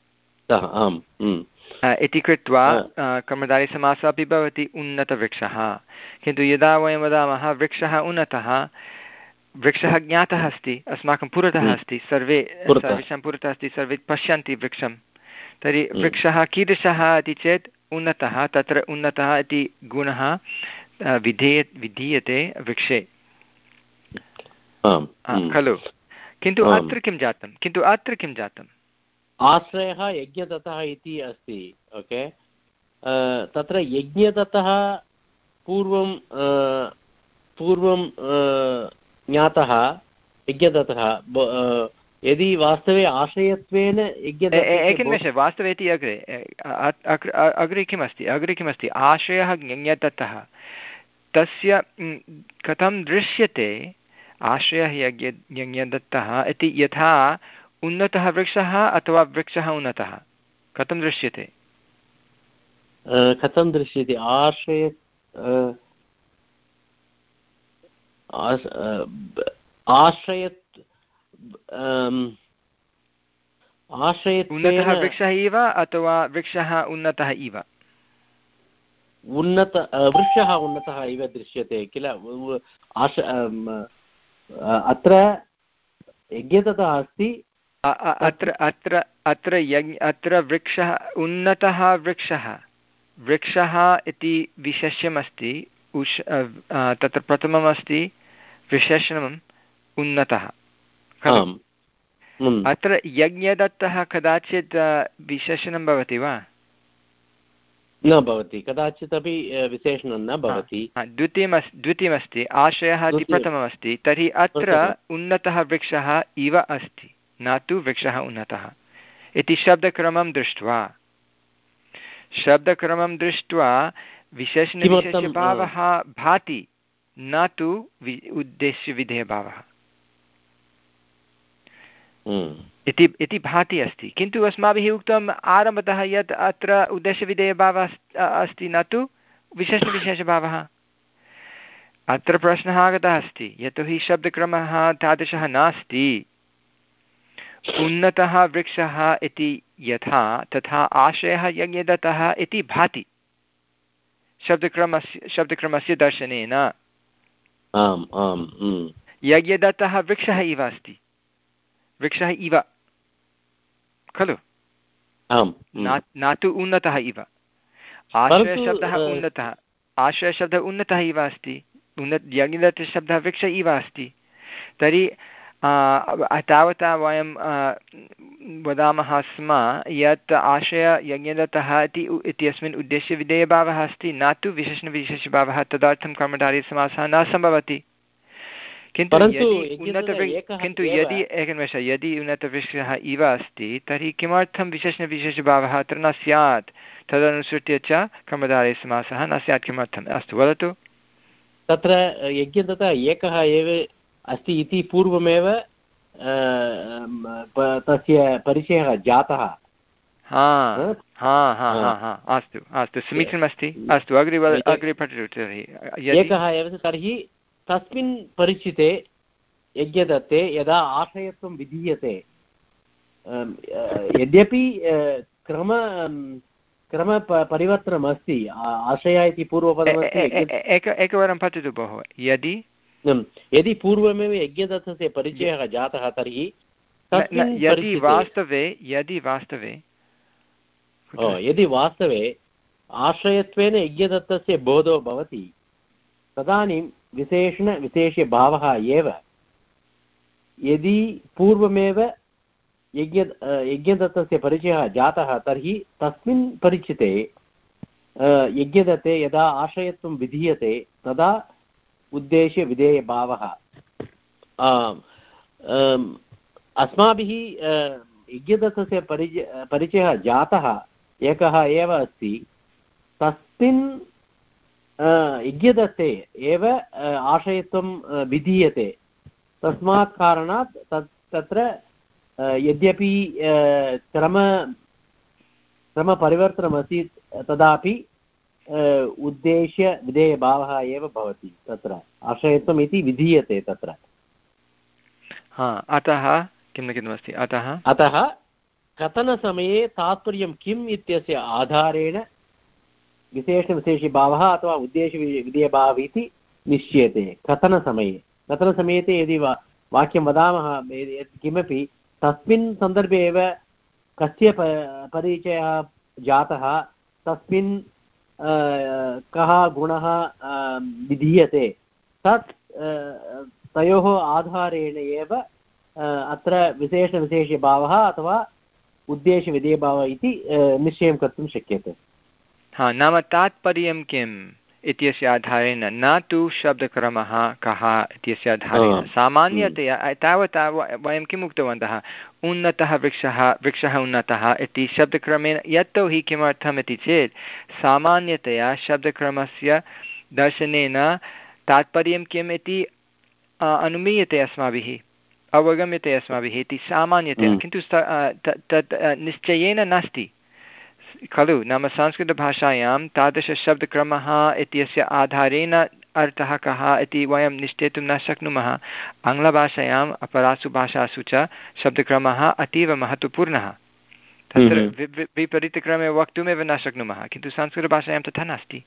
इति कृत्वा कर्मधारयसमासः अपि भवति उन्नतवृक्षः किन्तु यदा वयं वदामः वृक्षः उन्नतः वृक्षः ज्ञातः अस्ति अस्माकं पुरतः अस्ति सर्वे सर्वेषां पुरतः अस्ति सर्वे पश्यन्ति वृक्षं तर्हि वृक्षः कीदृशः इति चेत् उन्नतः तत्र उन्नतः इति गुणः विधेय विधीयते वृक्षे खलु किन्तु अत्र किं जातं किन्तु अत्र किं जातम् आश्रयः यज्ञदत्तः इति अस्ति ओके तत्र यज्ञदत्तः पूर्वं पूर्वं ज्ञातः यज्ञदत्तः यदि वास्तवे आश्रयत्वेन एकनिमेषः वास्तवे इति अग्रे अग्रे किमस्ति अग्रे किमस्ति आश्रयः यज्ञदत्तः तस्य कथं दृश्यते आश्रयः यज्ञ यज्ञदत्तः इति यथा उन्नतः वृक्षः अथवा वृक्षः उन्नतः कथं दृश्यते कथं दृश्यते आश्रय आश्रय उन्नतः वृक्षः इव अथवा वृक्षः उन्नतः इव उन्नत वृक्षः उन्नतः इव दृश्यते किल अत्र यज्ञदत्तः अस्ति अत्र अत्र अत्र यज्ञ अत्र वृक्षः उन्नतः वृक्षः वृक्षः इति विशेष्यमस्ति उष् तत्र प्रथममस्ति विशेषणम् उन्नतः अत्र यज्ञदत्तः कदाचित् विशेषणं भवति वा न भवति कदाचित् अपि विशेषणं न भवति द्वितीयमस्ति द्वितीयमस्ति आश्रयः इति प्रथममस्ति तर्हि अत्र उन्नतः वृक्षः इव अस्ति न तु वृक्षः उन्नतः इति शब्दक्रमं दृष्ट्वा शब्दक्रमं दृष्ट्वा विशेषणविशेषभावः भाति न तु उद्देश्यविधेयभावः इति इति भाति अस्ति किन्तु अस्माभिः उक्तम् आरम्भतः यत् अत्र उद्देश्यविधेयभावः अस्ति न तु विशेषणविशेषभावः अत्र प्रश्नः आगतः अस्ति यतोहि शब्दक्रमः तादृशः नास्ति उन्नतः वृक्षः इति यथा तथा आश्रयः यज्ञदत्तः इति भाति शब्दक्रमस्य शब्दक्रमस्य दर्शनेन आम् आम् यज्ञदत्तः वृक्षः इव अस्ति वृक्षः इव खलु न तु उन्नतः इव आश्रयशब्दः उन्नतः आश्रयशब्दः उन्नतः इव अस्ति उन्नत यज्ञदत्तशब्दः वृक्ष इव अस्ति तर्हि तावता वयं वदामः स्म यत् आश्रय यज्ञदत्तः इति इत्यस्मिन् उद्देश्यविधेयभावः अस्ति न तु विशेषणविशेषभावः तदर्थं कर्मधारयसमासः न सम्भवति किन्तु यदि उन्नत किन्तु यदि एकनिमेष यदि उन्नतवृक्षः इव अस्ति तर्हि किमर्थं विशेषणविशेषभावः अत्र न स्यात् तदनुसृत्य च कर्मधारयसमासः न स्यात् किमर्थम् अस्तु वदतु तत्र यज्ञदत्तः एकः एव अस्ति इति पूर्वमेव तस्य परिचयः जातः हा हा हा हा अस्तु अस्तु समीचीनमस्ति अस्तु अग्रे अग्रे पठतु तर्हि एकः एव तर्हि तस्मिन् परिचिते यज्ञदत्ते यदा आश्रयत्वं विधीयते यद्यपि क्रम क्रम परिवर्तनम् अस्ति आश्रय इति पूर्वपदमस्ति एक एकवारं पठतु भोः यदि यदि पूर्वमेव यज्ञदत्तस्य परिचयः जातः तर्हि यदि वास्तवे यदि वास्तवे यदि वास्तवे आश्रयत्वेन यज्ञदत्तस्य बोधो भवति तदानीं विशेषणविशेषभावः एव यदि पूर्वमेव यज्ञ यज्ञदत्तस्य परिचयः जातः तर्हि तस्मिन् परिचिते यज्ञदत्ते यदा आश्रयत्वं विधीयते तदा उद्देश्यविधेयभावः अस्माभिः यज्ञदत्तस्य परिचय परिचयः जातः एकः एव अस्ति तस्मिन् इज्ञदस्ते एव आश्रयत्वं विधीयते तस्मात् कारणात् तत् तत्र यद्यपि क्रम क्रमपरिवर्तनमस्ति तदापि उद्देश्य विधेयभावः एव भवति तत्र आश्रयत्वम् इति विधीयते तत्र हा अतः किं न किमस्ति अतः अतः कथनसमये तात्पर्यं किम् इत्यस्य आधारेण विशेषविशेषभावः अथवा उद्देशविधेयभावः इति निश्चीयते कथनसमये कथनसमये यदि वा वाक्यं वदामः किमपि तस्मिन् सन्दर्भे एव कस्य परिचयः जातः तस्मिन् कः गुणः विधीयते तत् तयोः आधारेण एव अत्र विशेषविशेषभावः अथवा उद्देशविधेयभावः इति निश्चयं कर्तुं शक्यते हा नाम तात्पर्यं किम् इत्यस्य आधारेण न तु शब्दक्रमः कः इत्यस्य आधारेण सामान्यतया तावता वयं किम् उक्तवन्तः उन्नतः वृक्षः वृक्षः उन्नतः इति शब्दक्रमेण यतोहि किमर्थम् इति चेत् सामान्यतया शब्दक्रमस्य दर्शनेन तात्पर्यं किम् इति अनुमीयते अस्माभिः अवगम्यते अस्माभिः इति सामान्यतया किन्तु तत् निश्चयेन नास्ति खलु नाम संस्कृतभाषायां तादृशशब्दक्रमः इत्यस्य आधारेण अर्थः कः इति वयं निश्चेतुं न शक्नुमः आङ्ग्लभाषायाम् अपरासु भाषासु च शब्दक्रमः अतीव महत्त्वपूर्णः तत्र विपरीतक्रमे वक्तुमेव न शक्नुमः किन्तु संस्कृतभाषायां तथा नास्ति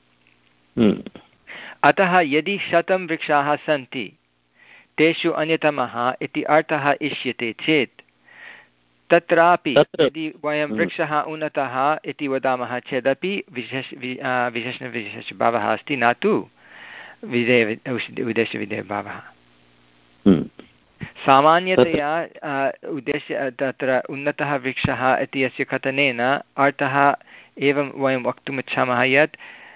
अतः यदि शतं वृक्षाः सन्ति तेषु अन्यतमः इति अर्थः इष्यते चेत् तत्रापि यदि वयं वृक्षः उन्नतः इति वदामः चेदपि विशेष विशेषविशेषभावः अस्ति न तु विधेय उद्देशविधेयभावः सामान्यतया उद्देश्य तत्र उन्नतः वृक्षः इति अस्य कथनेन अर्थः एवं वयं वक्तुमिच्छामः यत्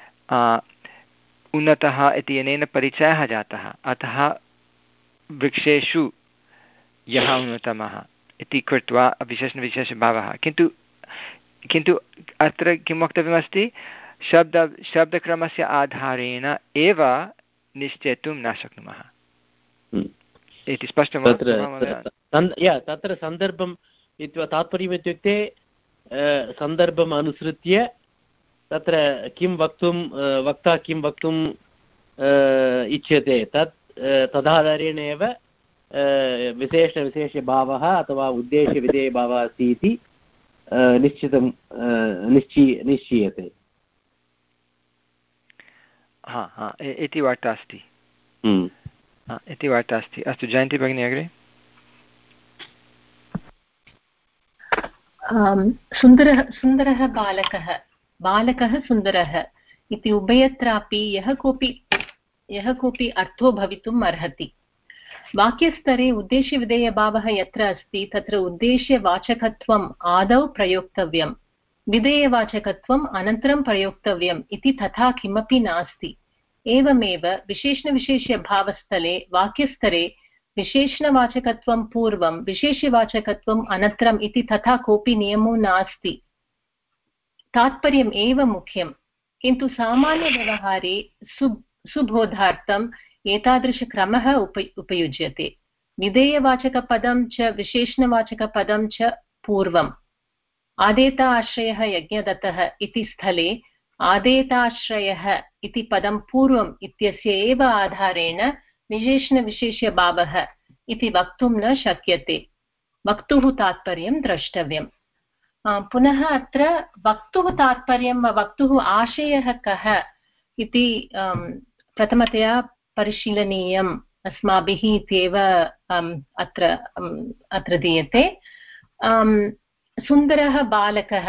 उन्नतः इति अनेन परिचयः जातः अतः वृक्षेषु यः उन्नतमः इति कृत्वा विशेषविशेषभावः किन्तु किन्तु अत्र किं वक्तव्यमस्ति शब्द शब्दक्रमस्य आधारेण एव निश्चेतुं न शक्नुमः इति स्पष्टं तत्र सन्दर्भम् इत्युक्ते तात्पर्यम् इत्युक्ते सन्दर्भम् अनुसृत्य तत्र किं वक्तुं वक्ता किं वक्तुम् इच्छ्यते तत् तदाधारेण एव विशेषविशेषभावः अथवा उद्देशविधेयभावः अस्ति इति निश्चितं निश्चि निश्चीयते हा हा इति वार्ता अस्ति इति वार्ता अस्ति अस्तु जयन्ती भगिनी अग्रे सुन्दरः सुन्दरः बालकः बालकः सुन्दरः इति उभयत्रापि यः कोऽपि यः कोऽपि अर्थो भवितुम् अर्हति वाक्यस्तरे उद्देश्यविधेयभावः यत्र अस्ति तत्र उद्देश्यवाचकत्वम् आदौ प्रयोक्तव्यं विधेयवाचकत्वम् अनन्तरं प्रयोक्तव्यम् इति तथा किमपि नास्ति एवमेव विशेषणविशेष्यभावस्थले वाक्यस्तरे विशेषणवाचकत्वं पूर्वं विशेष्यवाचकत्वम् अनन्तरम् इति तथा कोऽपि नियमो नास्ति तात्पर्यम् एव मुख्यं किन्तु सामान्यव्यवहारे सु सुबोधार्थम् एतादृशक्रमः उप उपयुज्यते विधेयवाचकपदं च विशेषणवाचकपदं च पूर्वम् आदेताश्रयः यज्ञदत्तः इति स्थले आदेताश्रयः इति पदं पूर्वम् इत्यस्य एव आधारेण विशेषणविशेष्यभावः इति वक्तुं न शक्यते वक्तुः तात्पर्यं द्रष्टव्यम् पुनः अत्र वक्तुः तात्पर्यं वक्तुः आशयः कः इति प्रथमतया परिशीलनीयम् अस्माभिः इत्येव अत्र अत्र दीयते सुन्दरः बालकः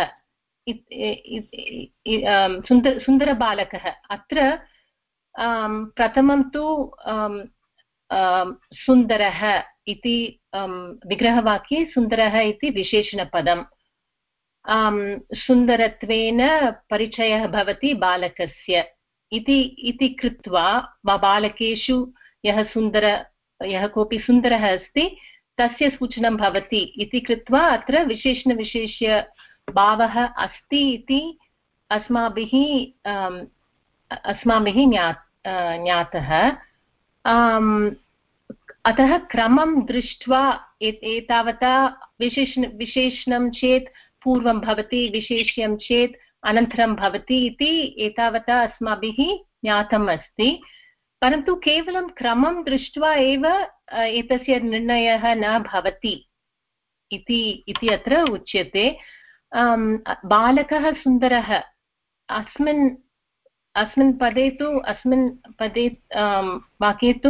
सुन्दर सुन्दरबालकः अत्र प्रथमं तु सुन्दरः इति विग्रहवाक्ये सुन्दरः इति विशेषणपदं सुन्दरत्वेन परिचयः भवति बालकस्य इति इति कृत्वा बालकेषु यः सुन्दर यः कोऽपि सुन्दरः अस्ति तस्य सूचनं भवति इति कृत्वा अत्र विशेषणविशेष्य भावः अस्ति इति अस्माभिः अस्माभिः ज्ञा ज्ञातः। अतः क्रमं दृष्ट्वा एतावता विशेषण विशेषणं चेत् पूर्वं भवति, विशेष्यं चेत् अनन्तरं भवति इति एतावता अस्माभिः ज्ञातम् अस्ति। परन्तु केवलं क्रमं दृष्ट्वा एव एतस्य निर्णयः न भवति इति इति अत्र उच्यते। बालकः सुन्दरः अस्मिन् अस्मिन् पदे तु अस्मिन् पदे वाक्ये तु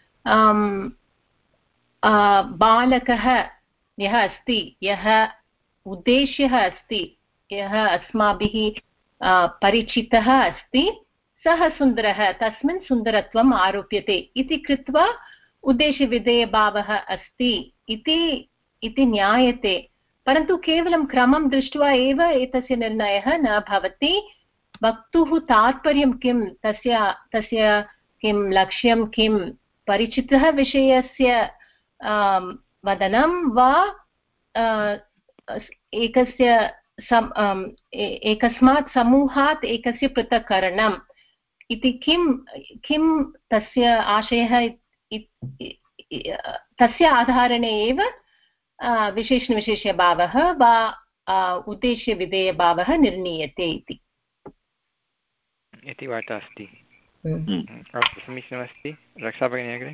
बालकः यः अस्ति, यः उद्देश्यः अस्ति, यः अस्माभिः परिचितः अस्ति, सः सुन्दरः, तस्मिन् सुन्दरत्वम् आरोप्यते इति कृत्वा उद्देशविधेयभावः अस्ति इति इति ज्ञायते। परन्तु केवलं क्रमं दृष्ट्वा एव एतस्य निर्णयः न भवति। वक्तुः तात्पर्यं किं, तस्य तस्य किं लक्ष्यं, किं परिचितः विषयस्य वदनं वा एकस्य सम एकस्मात् समूहात् एकस्य पृथक्करणम् इति किं किं तस्य आशयः, तस्य आधारेण एव विशेषणविशेष्यभावः वा उद्देश्यविधेयभावः निर्णीयते इति इति वार्ता अस्ति। समीचीनमस्ति। रक्षा भगिनी अग्रे।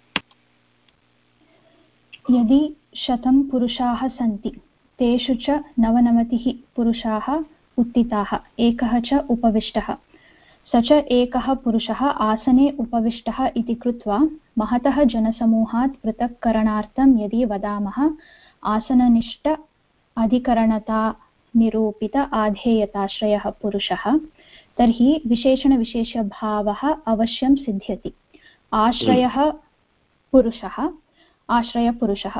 यदि शतं पुरुषाः सन्ति, तेषु च नवनवतिः पुरुषाः उत्थिताः, एकः च उपविष्टः, स च एकः पुरुषः आसने उपविष्टः इति कृत्वा महतः जनसमूहात् पृथक्करणार्थं यदि वदामः आसननिष्ठ अधिकरणता निरूपित आधेयताश्रयः पुरुषः, तर्हि विशेषणविशेषभावः अवश्यं सिद्ध्यति। आश्रयः पुरुषः आश्रयपुरुषः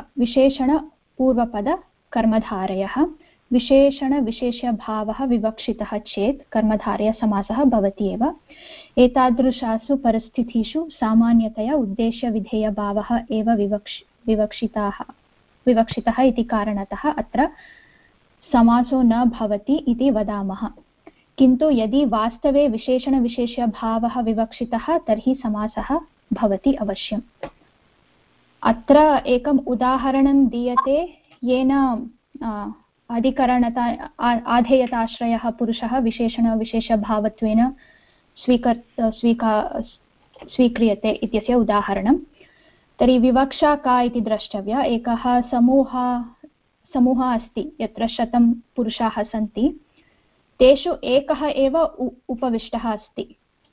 विशेषणपूर्वपदकर्मधारयः, विशेषणविशेष्यभावः विवक्षितः चेत् कर्मधारयसमासः भवति एव। एतादृशासु परिस्थितिषु सामान्यतया उद्देश्यविधेयभावः एव विवक्ष विवक्षिताः विवक्षितः इति कारणतः अत्र समासो न भवति इति वदामः। किन्तु यदि वास्तवे विशेषणविशेष्यभावः विवक्षितः तर्हि समासः भवति अवश्यम्। अत्र एकम् उदाहरणं दीयते येन अधिकरणता आधेयताश्रयः पुरुषः विशेषणविशेषभावत्वेन स्वीकर् स्वीका स्वीक्रियते इत्यस्य उदाहरणं। तर्हि विवक्षा का इति द्रष्टव्या। एकः समूहः समूहः अस्ति यत्र शतं पुरुषाः सन्ति, तेषु एकः एव उपविष्टः अस्ति।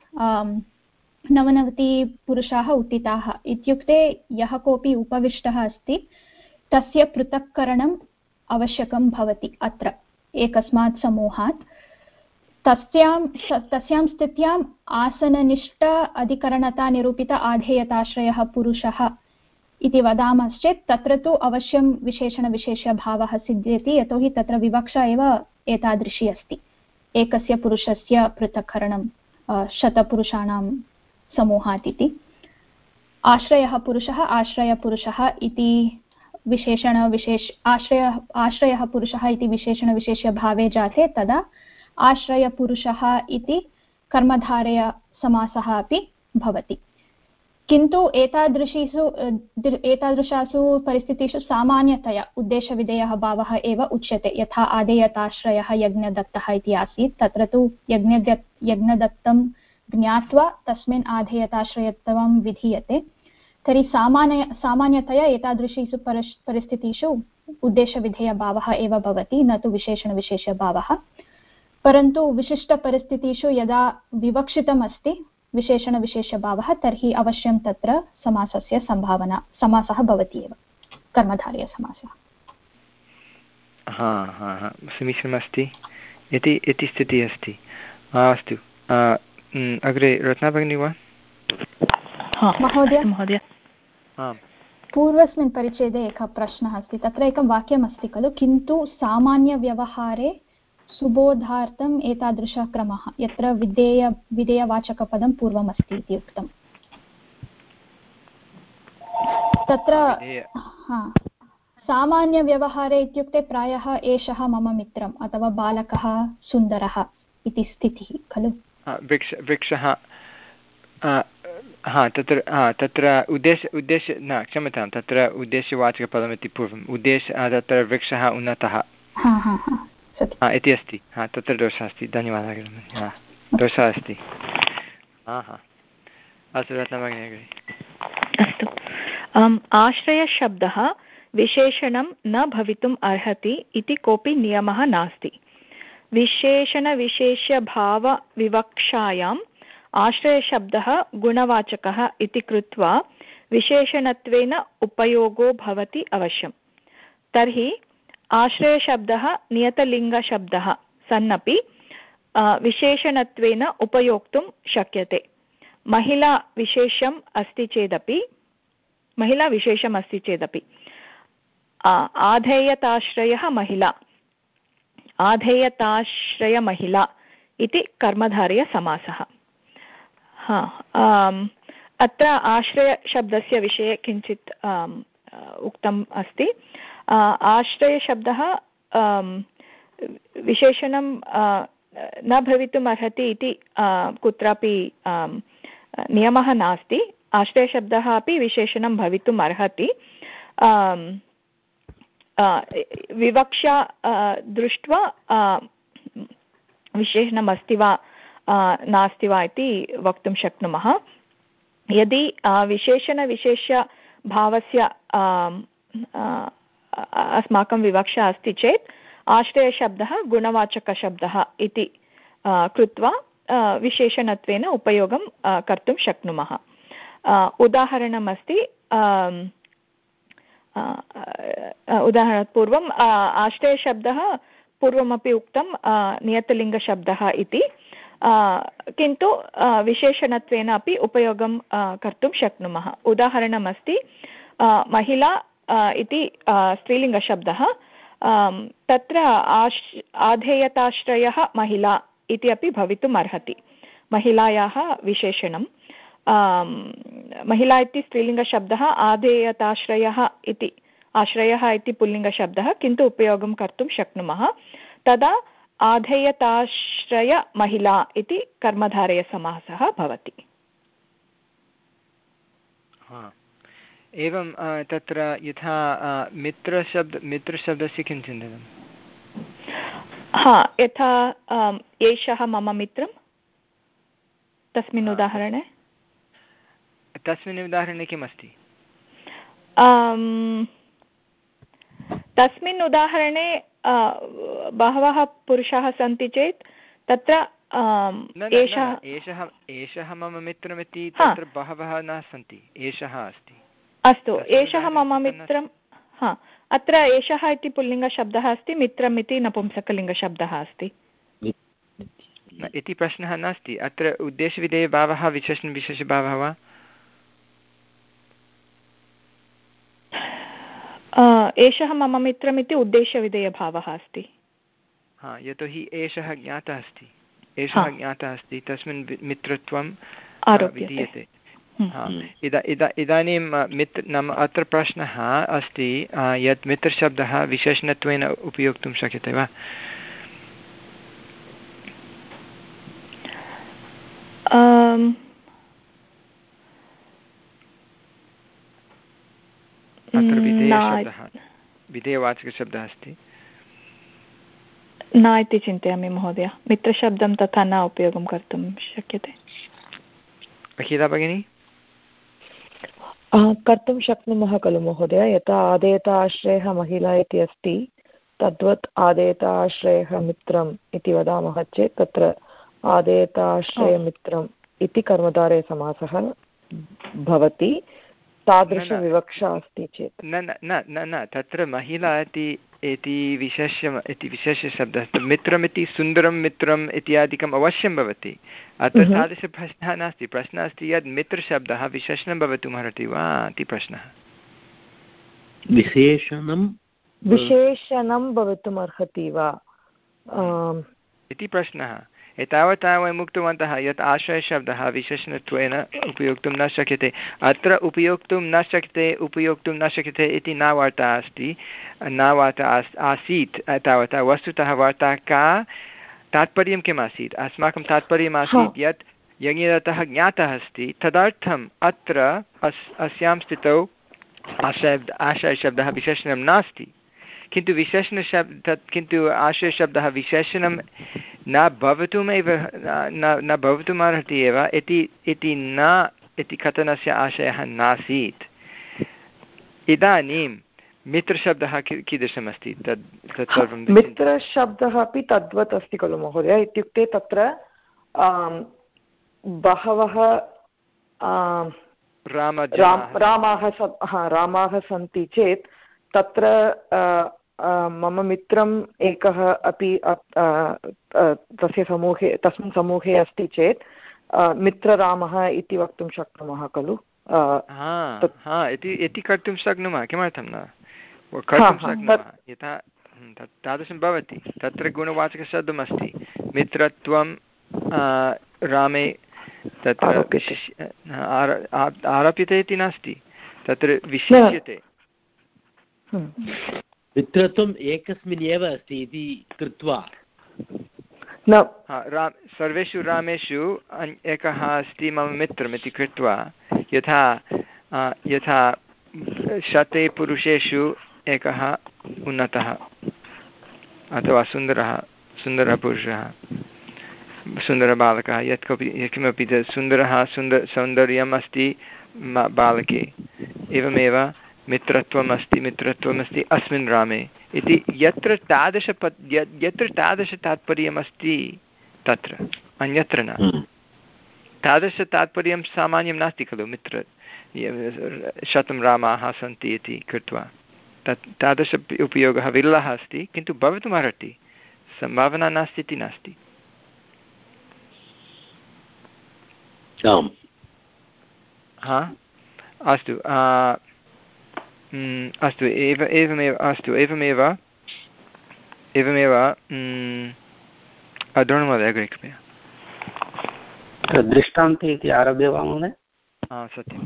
नवनवतिपुरुषाः उत्थिताः इत्युक्ते यः कोऽपि उपविष्टः अस्ति तस्य पृथक्करणम् आवश्यकं भवति। अत्र एकस्मात् समूहात् तस्यां तस्यां स्थित्याम् आसननिष्ठ अधिकरणता निरूपित आधेयताश्रयः पुरुषः इति वदामश्चेत् तत्र तु अवश्यं विशेषणविशेषभावः सिद्ध्यति, यतोहि तत्र विवक्षा एव एतादृशी अस्ति। एकस्य पुरुषस्य पृथक्करणं शतपुरुषाणां समूहात् इति। आश्रयः पुरुषः आश्रयपुरुषः इति विशेषणविशेष आश्रय आश्रयः पुरुषः इति विशेषणविशेषभावे जाते तदा आश्रयपुरुषः इति कर्मधारयसमासः अपि भवति। किन्तु एतादृशीषु एतादृशासु परिस्थितिषु सामान्यतया उद्देशविधेयः भावः एव उच्यते। यथा आदेयताश्रयः यज्ञदत्तः इति आसीत्, तत्र तु यज्ञ यज्ञदत्तं ज्ञात्वा तस्मिन् आधेयताश्रयत्वं विधीयते। तर्हि सामान्य सामान्यतया एतादृशीषु परिस्थितिषु उद्देशविधेयभावः एव भवति, न तु विशेषणविशेषभावः। परन्तु विशिष्टपरिस्थितिषु यदा विवक्षितम् अस्ति विशेषणविशेषभावः तर्हि अवश्यं तत्र समासस्य सम्भावना समासः भवति एव, कर्मधारयसमासः। हा हा हा समीचीनमस्ति इति इति स्थितिः अस्ति। अस्तु, अग्रे रत्ना भगिनी वा? महोदय महोदय पूर्वस्मिन् परिच्छेदे एकः प्रश्नः अस्ति। तत्र एकं वाक्यमस्ति खलु, किन्तु सामान्यव्यवहारे सुबोधार्थम् एतादृशः क्रमः, यत्र विधेय विधेयवाचकपदं पूर्वमस्ति इति उक्तम्। तत्र सामान्यव्यवहारे इत्युक्ते प्रायः एषः मम मित्रम् अथवा बालकः सुन्दरः इति स्थितिः खलु। वृक्ष वृक्षः हा तत्र हा तत्र उद्देश्य उद्देश्य न क्षम्यतां तत्र उद्देश्यवाचकपदमिति पूर्वम् उद्देश्य तत्र वृक्षः उन्नतः इति अस्ति हा तत्र दोषः अस्ति धन्यवादः हा दोषः अस्ति हा हा अस्तु रत्नभगिनी अग्रे। अस्तु आश्रयशब्दः विशेषणं न भवितुम् अर्हति इति कोऽपि नियमः नास्ति। विशेषणविशेष्यभावविवक्षायाम् आश्रयशब्दः गुणवाचकः इति कृत्वा विशेषणत्वेन उपयोगो भवति अवश्यं। तर्हि आश्रयशब्दः नियतलिङ्गशब्दः सन्नपि विशेषणत्वेन उपयोक्तुं शक्यते। महिला विशेषम् अस्ति चेदपि महिला विशेषम् अस्ति चेदपि आधेयताश्रयः महिला आधेयताश्रयमहिला इति कर्मधारयसमासः। हा अत्र आश्रयशब्दस्य विषये किञ्चित् उक्तम् अस्ति। आश्रयशब्दः विशेषणं न भवितुम् अर्हति इति कुत्रापि नियमः नास्ति। आश्रयशब्दः अपि विशेषणं भवितुम् अर्हति। विवक्षा दृष्ट्वा विशेषणम् अस्ति वा नास्ति वा इति वक्तुं शक्नुमः। यदि विशेषणविशेष्यभावस्य अस्माकं विवक्षा अस्ति चेत् आश्रयशब्दः गुणवाचकशब्दः इति कृत्वा विशेषणत्वेन उपयोगं कर्तुं शक्नुमः। उदाहरणमस्ति उदाहरणात् पूर्वम् आश्रयशब्दः पूर्वमपि उक्तं नियतलिङ्गशब्दः इति, किन्तु विशेषणत्वेन अपि उपयोगं कर्तुं शक्नुमः। उदाहरणमस्ति महिला इति स्त्रीलिङ्गशब्दः, तत्र आश् आधेयताश्रयः महिला इति अपि भवितुम् अर्हति। महिलायाः विशेषणं महिला इति स्त्रीलिङ्गशब्दः, आधेयताश्रयः इति आश्रयः इति पुल्लिङ्गशब्दः, किन्तु उपयोगं कर्तुं शक्नुमः। तदा आधेयताश्रयमहिला इति कर्मधारयसमासः भवति। एवं तत्र यथा मित्रशब्द मित्रशब्दस्य किं चिन्तनं? हा यथा एषः मम मित्रं तस्मिन् उदाहरणे तस्मिन् उदाहरणे किमस्ति? तस्मिन् उदाहरणे बहवः पुरुषाः सन्ति चेत् तत्र एषः एषः मम मित्रमिति तत्र बहवः न सन्ति, एषः अस्ति। अस्तु, एषः मम मित्रं, हा अत्र एषः इति पुल्लिङ्गशब्दः अस्ति, मित्रम् इति नपुंसकलिङ्गशब्दः अस्ति। इति प्रश्नः नास्ति अत्र। उद्देशविधेयभावः विशेषणविशेषभावः वा? एषः मम मित्रम् इति उद्देशविधेयभावः अस्ति। हा यतोहि एषः ज्ञातः अस्ति, एषः ज्ञातः अस्ति, तस्मिन् मित्रत्वं विधीयते। इदानीं मित्र नाम अत्र प्रश्नः अस्ति यत् मित्रशब्दः विशेषणत्वेन उपयोक्तुं शक्यते वा? अत्र विधेयशब्दः विधेयवाचकशब्दः अस्ति न इति चिन्तयामि महोदय। मित्रशब्दं तथा न उपयोगं कर्तुं शक्यते। अखिला भगिनी? कर्तुं शक्नुमः खलु महोदय। यथा आदेयताश्रयः महिला इति अस्ति, तद्वत् आदेयताश्रयः मित्रम् इति वदामः चेत् तत्र आदेयताश्रयमित्रम् इति कर्मधारयसमासः भवति। तादृशविवक्षा अस्ति चेत् न न न न तत्र महिला इति इति विशेष्यम् इति विशेषशब्दः, मित्रमिति सुन्दरं मित्रम् इत्यादिकम् अवश्यं भवति। अत्र तादृशप्रश्नः नास्ति। प्रश्नः अस्ति यद् मित्रशब्दः विशेषणं भवितुम् अर्हति वा इति प्रश्नः। विशेषणं विशेषणं भवितुम् अर्हति वा इति प्रश्नः। एतावता वयम् उक्तवन्तः यत् आश्रयशब्दः विशेषणत्वेन उपयोक्तुं न शक्यते। अत्र उपयोक्तुं न शक्यते उपयोक्तुं न शक्यते इति न वार्ता अस्ति, न वार्ता आसीत् तावता। वस्तुतः वार्ता का, तात्पर्यं किम् आसीत्? अस्माकं तात्पर्यम् आसीत् यत् यज्ञदत्तः ज्ञातः अस्ति, तदर्थम् अत्र अस् अस्यां स्थितौ आशयशब्द आशयशब्दः विशेषणं नास्ति। किन्तु विशेषणशब्दः किन्तु आश्रयशब्दः विशेषणं न भवितुमेव न न भवितुमर्हति एव इति इति न इति कथनस्य आशयः नासीत्। इदानीं मित्रशब्दः कीदृशमस्ति? तद् तत् सर्वं मित्रशब्दः अपि तद्वत् अस्ति खलु महोदय? इत्युक्ते तत्र बहवः रामाः रामाः सन्ति चेत् तत्र मम मित्रम् एकः अपि तस्य समूहे तस्मिन् समूहे अस्ति चेत् मित्ररामः इति वक्तुं शक्नुमः खलु? इति कर्तुं शक्नुमः। किमर्थं न कर्तुं शक्नुमः? यथा तादृशं भवति। तत्र गुणवाचकशब्दमस्ति, मित्रत्वं रामे तत्र आरोप्यते इति नास्ति, तत्र विशिष्यते। मित्रत्वम् एकस्मिन् एव अस्ति इति कृत्वा न राम सर्वेषु रामेषु एकः अस्ति मम मित्रमिति कृत्वा, यथा यथा शते पुरुषेषु एकः उन्नतः अथवा सुन्दरः सुन्दरः पुरुषः सुन्दरबालकः, यत् कोऽपि यत्किमपि सुन्दरः सुन्दर सौन्दर्यम् अस्ति बालके, एवमेव मित्रत्वम् अस्ति मित्रत्वम् अस्ति अस्मिन् रामे इति यत्र तादृश यत्र तादृशतात्पर्यमस्ति तत्र, अन्यत्र न। तादृशतात्पर्यं सामान्यं नास्ति खलु। मित्र शतं रामाः सन्ति इति कृत्वा तत् तादृश उपयोगः विरलः अस्ति, किन्तु भवितुमर्हति, सम्भावना नास्ति इति नास्ति। हा अस्तु अस्तु एव एवमेव अस्तु एवमेव एवमेव द्रोणमहोदय अग्रे कृपया। दृष्टान्ते इति आरभ्य वा महोदय? सत्यं।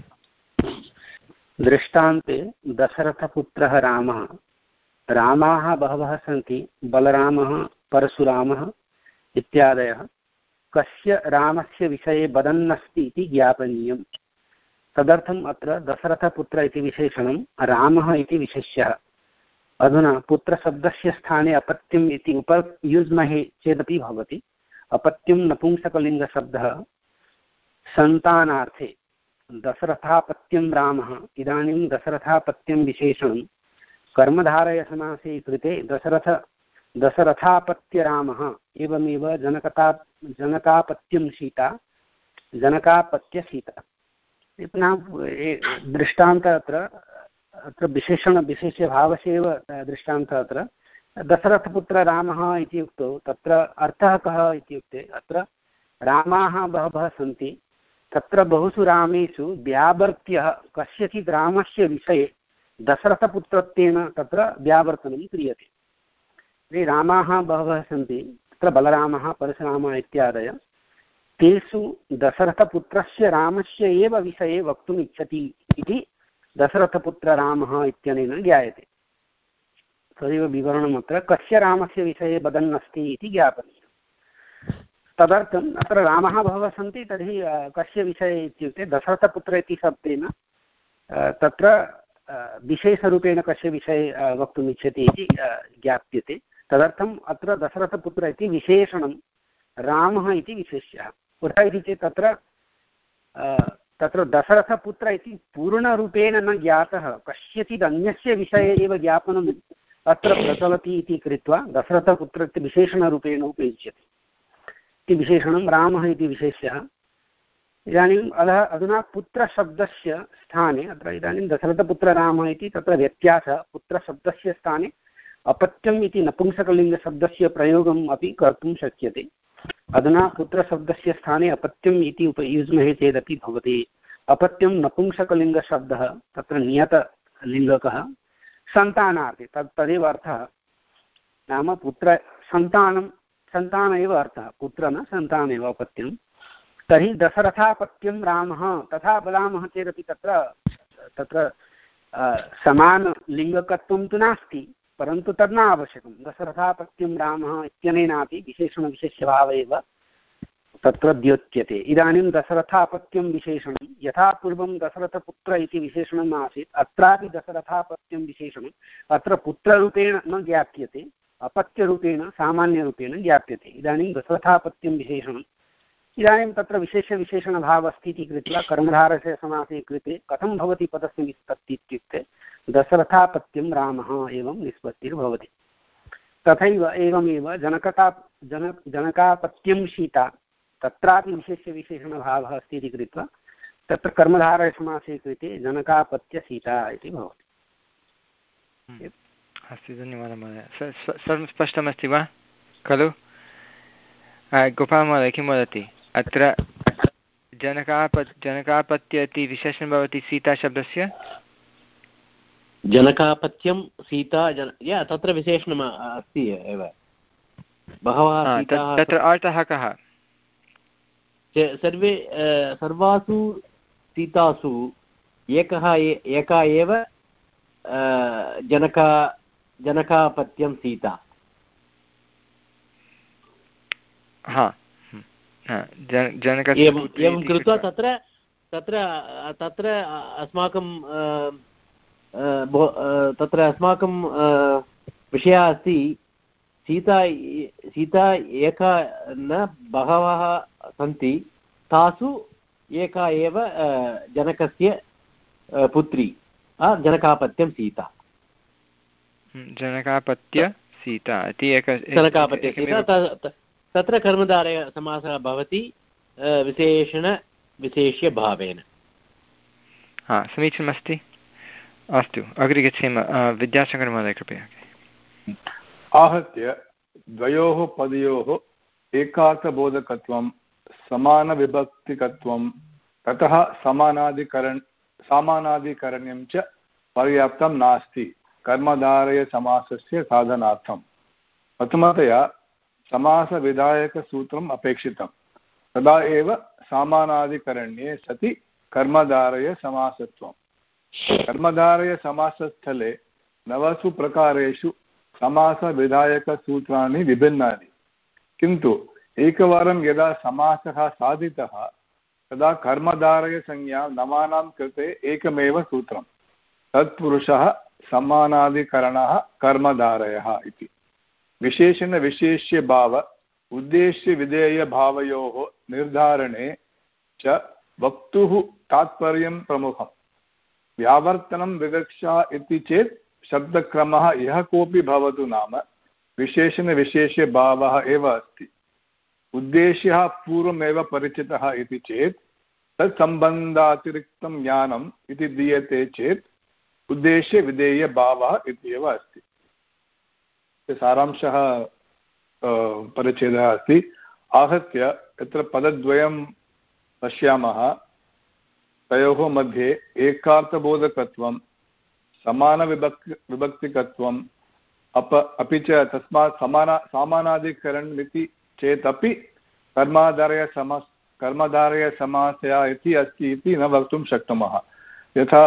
दृष्टान्ते दशरथपुत्रः रामः, रामाः बहवः सन्ति, बलरामः परशुरामः इत्यादयः। कस्य रामस्य विषये वदन्नस्ति इति ज्ञापनीयम्। तदर्थम् अत्र दशरथपुत्र इति विशेषणं, रामः इति विशेष्यः। अधुना पुत्रशब्दस्य स्थाने अपत्यम् इति उपयुज्महे चेदपि भवति। अपत्यं नपुंसकलिङ्गशब्दः सन्तानार्थे। दशरथापत्यं रामः, इदानीं दशरथापत्यं विशेषणं कर्मधारयसमासे कृते दशरथ दशरथापत्यरामः। एवमेव जनकता जनकापत्यं सीता, जनकापत्य सीता। पुनः दृष्टान्त अत्र अत्र विशेषण विशेष्यभावस्य एव दृष्टान्तः। अत्र दशरथपुत्र रामः इति उक्तौ तत्र अर्थः कः इत्युक्ते अत्र रामाः बहवः सन्ति, तत्र बहुषु रामेषु व्यावर्त्य कस्यचित् रामस्य विषये दशरथपुत्रत्वेन तत्र व्यावर्तनं क्रियते। रामाः बहवः सन्ति, तत्र बलरामः परशुरामः इत्यादयः। तेषु दशरथपुत्रस्य रामस्य एव विषये वक्तुम् इच्छति इति दशरथपुत्ररामः इत्यनेन ज्ञायते। तदेव विवरणमत्र कस्य रामस्य विषये वदन्नस्ति इति ज्ञापनीयम्। तदर्थम् अत्र रामः बहवः सन्ति, तर्हि कस्य विषये इत्युक्ते दशरथपुत्र इति शब्देन तत्र विशेषरूपेण कस्य विषये वक्तुम् इच्छति इति ज्ञाप्यते। तदर्थम् अत्र दशरथपुत्र इति विशेषणं, रामः इति विशेष्यः। कुतः इति चेत् तत्र तत्र दशरथपुत्र इति पूर्णरूपेण न ज्ञातः, कस्यचित् अन्यस्य विषये एव ज्ञापनम् अत्र प्रचलति इति कृत्वा दशरथपुत्र इति विशेषणरूपेण उपयुज्यते। इति विशेषणं रामः इति विशेष्यः। इदानीम् अधः अधुना पुत्रशब्दस्य स्थाने अत्र इदानीं दशरथपुत्ररामः इति तत्र व्यत्यासः। पुत्रशब्दस्य स्थाने अपत्यम् इति नपुंसकलिङ्गशब्दस्य प्रयोगम् अपि कर्तुं शक्यते। अधुना पुत्रशब्दस्य स्थाने अपत्यम् इति उपयुज्महे चेदपि भवति। अपत्यं नपुंसकलिङ्गशब्दः, तत्र नियतलिङ्गकः, सन्तानार्थे तत् तदेव अर्थः। नाम पुत्र सन्तानं सन्तान एव अर्थः, पुत्र न सन्तान एव अपत्यं। तर्हि दशरथापत्यं रामः तथा वदामः चेदपि तत्र तत्र समानलिङ्गकत्वं तु नास्ति, परन्तु तद् न आवश्यकं। दशरथापत्यं रामः इत्यनेनापि विशेषणविशेष्यभावः एव तत्र द्योत्यते। इदानीं दशरथापत्यं विशेषणं यथा पूर्वं दशरथपुत्र इति विशेषणम् आसीत्, अत्रापि दशरथापत्यं विशेषणम् अत्र पुत्ररूपेण न ज्ञाप्यते, अपत्यरूपेण सामान्यरूपेण ज्ञाप्यते। इदानीं दशरथापत्यं विशेषणम्, इदानीं तत्र विशेषविशेषणभावः अस्ति इति कृत्वा कर्मधारस्य समासे कृते कथं भवति पदस्य निष्पत्तिः इत्युक्ते दशरथापत्यं रामः एवं निष्पत्तिर्भवति। तथैव एवमेव जनकता जन जनकापत्यं सीता, तत्रापि विशेषविशेषणभावः अस्ति इति कृत्वा तत्र कर्मधारयसमासे कृते जनकापत्यसीता इति भवति। अस्तु, धन्यवादः महोदय। सर्वं स्पष्टमस्ति वा खलु? गोपालमहोदय किं वदति? अत्र जनकाप जनकापत्य इति विशेषणं भवति सीताशब्दस्य। जनकापत्यं सीता जन या तत्र विशेषणम् अस्ति एव, बहवः तत्र अर्थः कः? सर्वे सर्वासु सीतासु एकः एका एव जनका जनकापत्यं सीता। हा, एवं कृत्वा तत्र तत्र तत्र अस्माकं तत्र अस्माकं विषयः अस्ति, सीता सीता एका न बहवः सन्ति, तासु एका एव जनकस्य पुत्री, जनकापत्यं सीता। जनकापत्य सीता इति एक जनकापत्य सीता, तत्र कर्मधारय समासः भवति विशेषणविशेष्यभावेन। हा, समीचीनमस्ति। अस्तु, अग्रे गच्छेम। विद्याशङ्करमहोदय कृपया। आहत्य द्वयोः पदयोः एकार्थबोधकत्वं समानविभक्तिकत्वं ततः समानाधिकरण सामानाधिकरण्यं च पर्याप्तं नास्ति कर्मधारयसमासस्य साधनार्थं। प्रथमतया समासविधायकसूत्रम् अपेक्षितं, तदा एव सामानाधिकरण्ये सति कर्मधारयसमासत्वं। कर्मधारयसमासस्थले नवसु प्रकारेषु समासविधायकसूत्राणि विभिन्नानि, किन्तु एकवारं यदा समासः साधितः तदा कर्मधारयसंज्ञा नवानां कृते एकमेव सूत्रं, तत्पुरुषः समानाधिकरणः कर्मधारयः इति। विशेषणविशेष्यभाव उद्देश्यविधेयभावयोः निर्धारणे च वक्तुः तात्पर्यं प्रमुखम्। व्यावर्तनं विवक्षा इति चेत् शब्दक्रमः यः कोऽपि भवतु नाम विशेषणविशेष्यभावः एव अस्ति। उद्देश्यः पूर्वमेव परिचितः इति चेत् तत्सम्बन्धातिरिक्तं ज्ञानम् इति दीयते चेत् उद्देश्यविधेयभावः इत्येव अस्ति। सारांशः परिच्छेदः अस्ति। आहत्य यत्र पदद्वयं पश्यामः, तयोः मध्ये एकार्थबोधकत्वं समानविभक्ति विभक्तिकत्वम् अप अपि च तस्मात् समाना सामानाधिकरणमिति चेदपि कर्मधारयसमास कर्मधारयसमासया इति अस्ति इति न वक्तुं शक्नुमः। यथा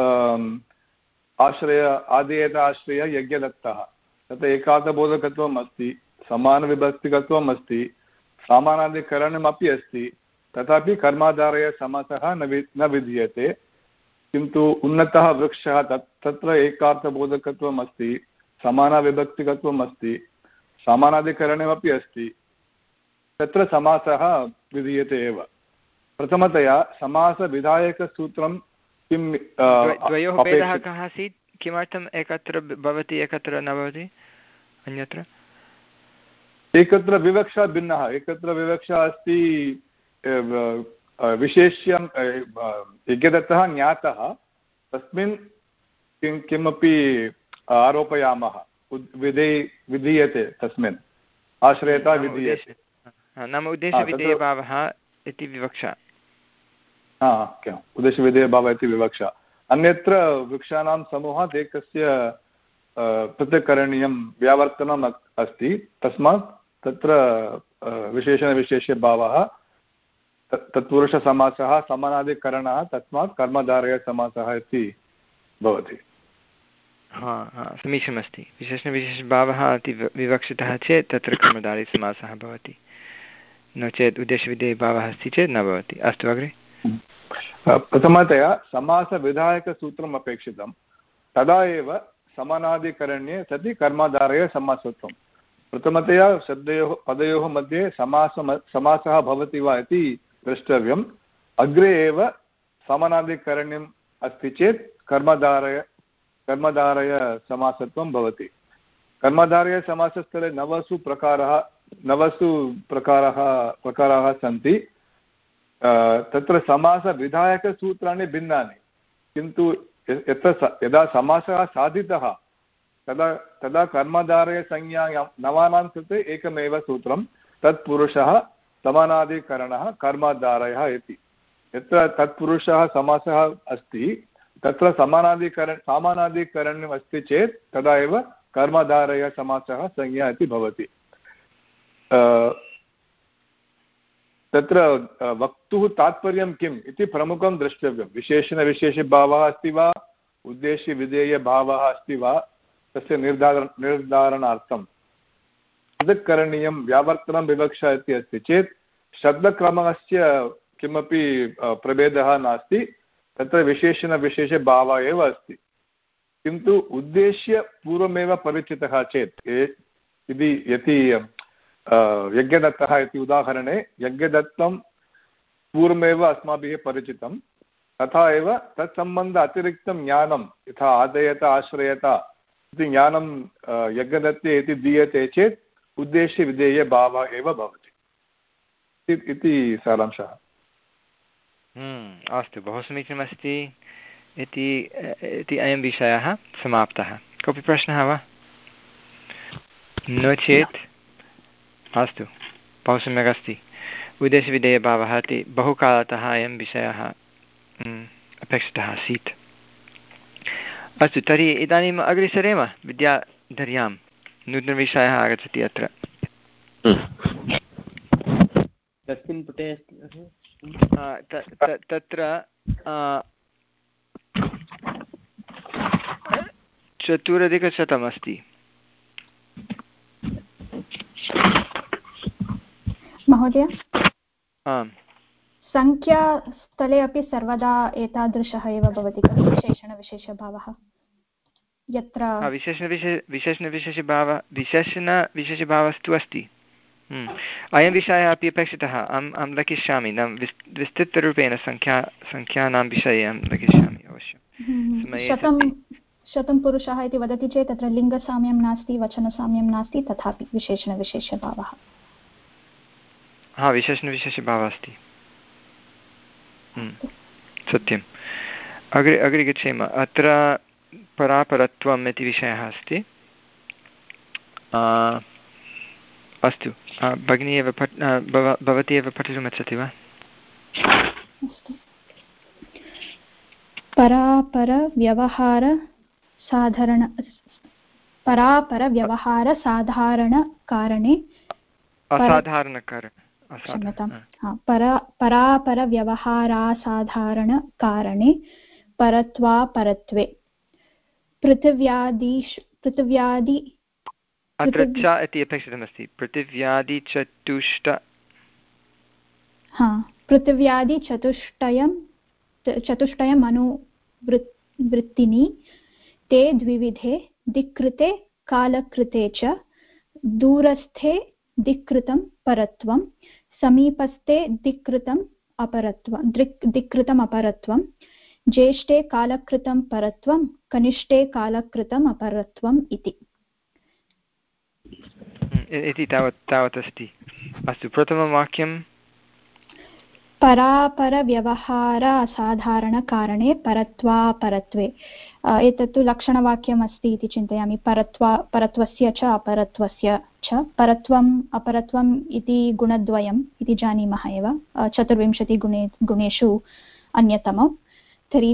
आश्रय आदेयत आश्रय यज्ञदत्तः, तत् एकार्थबोधकत्वम् अस्ति, समानविभक्तिकत्वम् अस्ति, सामानाधिकरणमपि अस्ति, तथापि कर्माधारयसमासः न वि न विधीयते। किन्तु उन्नतः वृक्षः तत् तत्र एकार्थबोधकत्वम् अस्ति, समानविभक्तिकत्वम् अस्ति, सामानाधिकरणमपि अस्ति, तत्र समासः विधीयते एव। प्रथमतया समासविधायकसूत्रं किं द्वयोः भेदः कः आसीत्? किमर्थम् एकत्र भवति एकत्र न भवति? अन्यत्र एकत्र विवक्षा भिन्नः, एकत्र विवक्षा अस्ति विशेष्यं यज्ञदत्तः ज्ञातः, तस्मिन् किं किमपि आरोपयामः, विधे विधीयते, तस्मिन् आश्रयता विधीयते, नाम उद्देश्यविधेयभावः इति विवक्षा। हा, उद्देश्यविधेयभावः इति विवक्षा। अन्यत्र वृक्षाणां समूहात् एकस्य पृथक् करणीयं व्यावर्तनम् अस्ति, तस्मात् तत्र विशेषणविशेष्यभावः तत्पुरुषसमासः समानादिकरणः तस्मात् कर्मधारयसमासः इति भवति। हा हा समीचीनमस्ति। विशेषणविशेषभावः अति विवक्षितः चेत् तत्र कर्मधारयसमासः भवति, नो चेत् उद्देशविधेयभावः अस्ति चेत् न भवति। अस्तु अग्रे। प्रथमतया समासविधायकसूत्रम् अपेक्षितं, तदा एव समानादिकरण्ये सति कर्मधारयसमासत्वं। प्रथमतया शब्दयोः पदयोः मध्ये समास समासः भवति वा इति द्रष्टव्यम्। अग्रे एव समानादिकरण्यम् अस्ति चेत् कर्मधारय कर्मधारयसमासत्वं भवति। कर्मधारयसमासस्थले नवसु प्रकारः नवसु प्रकारः प्रकाराः सन्ति। तत्र समासविधायकसूत्राणि भिन्नानि, किन्तु यत्र यदा समासः साधितः तदा तदा कर्मधारयसंज्ञा नवानां कृते एकमेव सूत्रं, तत्पुरुषः समानादिकरणः कर्मधारयः इति। यत्र तत्पुरुषः समासः अस्ति तत्र समानादिकरण समानादिकरण्यम् अस्ति चेत् तदा एव कर्मधारयसमासः संज्ञा इति भवति। तत्र वक्तुः तात्पर्यं किम् इति प्रमुखं द्रष्टव्यं। विशेषणविशेषभावः अस्ति वा उद्देश्यविधेयभावः अस्ति वा तस्य निर्धारण निर्धारणार्थं तद् करणीयं। व्यावर्तनं विवक्षा इति अस्ति चेत् शब्दक्रमस्य किमपि प्रभेदः नास्ति, तत्र विशेषणविशेषभावः एव अस्ति। किन्तु उद्देश्य पूर्वमेव परिचितः चेत् यदि यदि यज्ञदत्तः इति उदाहरणे यज्ञदत्तं पूर्वमेव अस्माभिः परिचितं, तथा एव तत्सम्बन्ध अतिरिक्तं ज्ञानं यथा आदयता आश्रयता इति ज्ञानं यज्ञदत्ते इति दीयते चेत् उद्देश्यविधेयभावः एव भवति इति सारांशः। अस्तु, बहु समीचीनमस्ति इति अयं विषयः समाप्तः। कोऽपि प्रश्नः वा? नो चेत् अस्तु, बहु सम्यक् अस्ति। उद्देशविधेयभावः इति बहुकालतः अयं विषयः अपेक्षितः आसीत्। अस्तु, तर्हि इदानीम् अग्रे सरेम। विद्याधर्यां नूतनविषयः आगच्छति अत्र। कस्मिन् पुटे तत्र चतुरधिकशतम् अस्ति। महोदय, आम्, सङ्ख्यास्थले अपि सर्वदा एतादृशः एव भवति खलु विशेषणविशेषभावः, यत्र विशेषणविशेष विशेषणविशेषभावः विशेषणविशेषभावस्तु अस्ति। अयं विषयः अपि अपेक्षितः। अहम् अहं लिखिष्यामि, न विस् विस्तृतरूपेण सङ्ख्या सङ्ख्यानां विषये अहं लिखिष्यामि अवश्यं। शतं शतं पुरुषः इति वदति चेत् तत्र लिङ्गसाम्यं नास्ति, वचनसाम्यं नास्ति, तथापि विशेषणविशेषभावः। हा, विशेषणविशेषभावः अस्ति, सत्यम्। अग्रे अग्रे गच्छेम। अत्र परापरत्वम् इति विषयः अस्ति। अस्तु, भगिनी एव पठ भवती एव पठितुमिच्छति वा? परापरव्यवहारसाधारण परापरव्यवहारसाधारणकारणे असाधारणकारणे क्षम्यतां परा परापरव्यवहारासाधारणकारणे परत्वापरत्वे पृथिव्यादिषु पृथिव्यादि अत्र च इति अपेक्षितमस्ति। पृथिव्यादिचतुष्ट हा पृथिव्यादिचतुष्टयं चतुष्टयम् अनुवृत्तिनि ते द्विविधे दिक्कृते कालकृते च दूरस्थे दिक्कृतं परत्वं समीपस्थे दिक्कृतम् अपरत्वं दिक् दिक्कृतम् अपरत्वं ज्येष्ठे कालकृतं परत्वं कनिष्ठे कालकृतम् अपरत्वम् इति इति तावत् तावत् अस्ति। अस्तु, प्रथमं वाक्यं परापरव्यवहारासाधारणकारणे परत्वापरत्वे। एतत्तु लक्षणवाक्यम् अस्ति इति चिन्तयामि। परत्वा परत्वस्य च अपरत्वस्य च। परत्वम् अपरत्वम् इति गुणद्वयम् इति जानीमः एव, चतुर्विंशतिगुणे गुणेषु अन्यतमं। तर्हि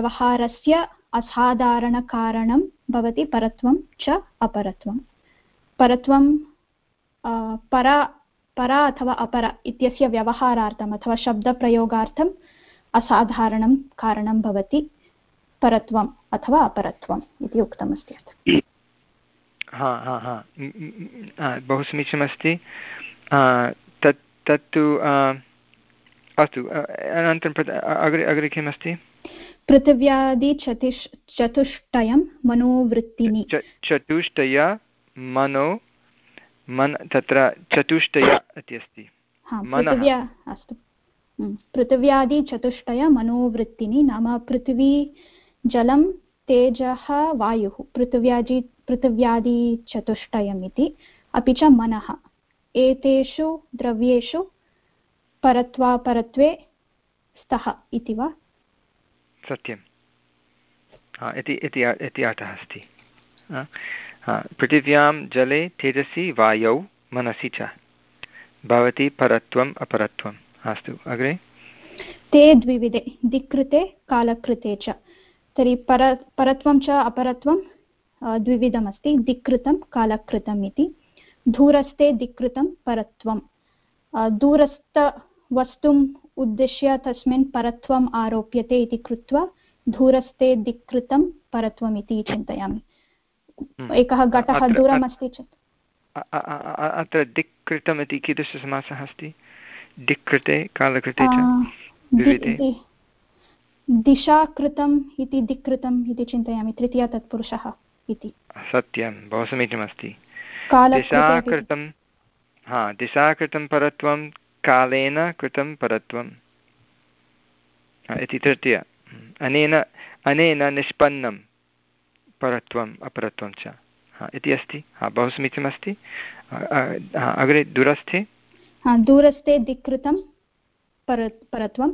परत्वापरत्वव्यवहारस्य असाधारणकारणं भवति परत्वं च अपरत्वम्। परत्वं परा परा अथवा अपरा इत्यस्य व्यवहारार्थम् अथवा शब्दप्रयोगार्थम् असाधारणं कारणं भवति परत्वम् अथवा अपरत्वम् इति उक्तमस्ति अत्र। हा हा हा बहु समीचीनमस्ति। तत् तत्तु अस्तु। अनन्तरं अग्रे अग्रे किमस्ति? पृथिव्यादिचतुष् चतुष्टयं मनोवृत्तिनि। चतुष्टय मनो मन तत्र चतुष्टय इति अस्ति। पृथिव्या अस्तु पृथिव्यादिचतुष्टय मनोवृत्तिनि नाम पृथिवी जलं तेजः वायुः पृथिव्यादि पृथिव्यादिचतुष्टयम् इति अपि च मनः एतेषु द्रव्येषु परत्वापरत्वे स्तः इति वा? सत्यं इति इति अर्थः अस्ति। पृथिव्यां जले तेजसि वायौ मनसि च भवति परत्वम् अपरत्वम्। अस्तु अग्रे। ते द्विविधे दिक्कृते कालकृते च। तर्हि पर परत्वं च अपरत्वं द्विविधमस्ति दिक्कृतं कालकृतम् इति। दूरस्थे दिक्कृतं परत्वं दूरस्थवस्तुम् उद्दिश्य तस्मिन् परत्वम् आरोप्यते इति कृत्वा दूरस्थे दिक्कृतं परत्वम् इति चिन्तयामि। एकः घटः दूरमस्ति चेत् अत्र दिक्कृतम् इति कीदृशसमासः अस्ति? दिक्कृते कालकृते च दिशाकृतम् इति दिक्कृतम् इति चिन्तयामि तृतीया तत्पुरुषः इति। सत्यं बहु समीचीनमस्ति। दिशाकृतं हा दिशाकृतं परत्वं कालेन कृतं परत्वम् इति तृतीया। अनेन अनेन निष्पन्नं परत्वम् अपरत्वं च इति अस्ति। हा बहु समीचीनमस्ति। अग्रे दूरस्थे दूरस्थे दिक्कृतं पर परत्वं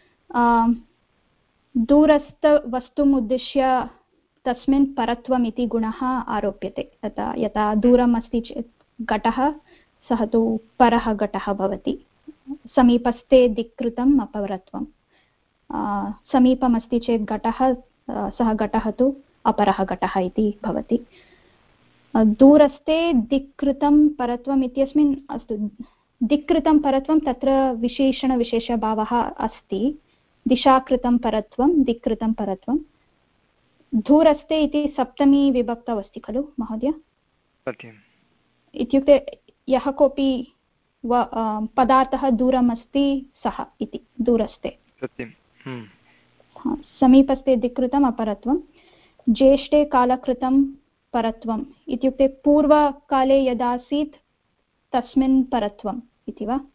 दूरस्थवस्तुम् उद्दिश्य तस्मिन् परत्वम् इति गुणः आरोप्यते। यथा यथा दूरम् अस्ति चेत् घटः सः तु परः घटः भवति। समीपस्थे दिक्कृतम् अपरत्वं समीपमस्ति चेत् घटः सः घटः तु अपरः घटः इति भवति। दूरस्थे दिक्कृतं परत्वम् इत्यस्मिन् अस्तु दिक्कृतं परत्वं तत्र विशेषणविशेषभावः अस्ति। दिशाकृतं परत्वं दिक्कृतं परत्वं दूरस्थे इति सप्तमी विभक्तौ अस्ति खलु महोदय? सत्यम्। इत्युक्ते यः कोऽपि पदार्थः दूरम् अस्ति सः इति दूरस्थे। सत्यं। समीपस्थे दिक्कृतम् अपरत्वं ज्येष्ठे कालकृतं परत्वम् इत्युक्ते पूर्वकाले यदासीत् तस्मिन् परत्वम् इति वा?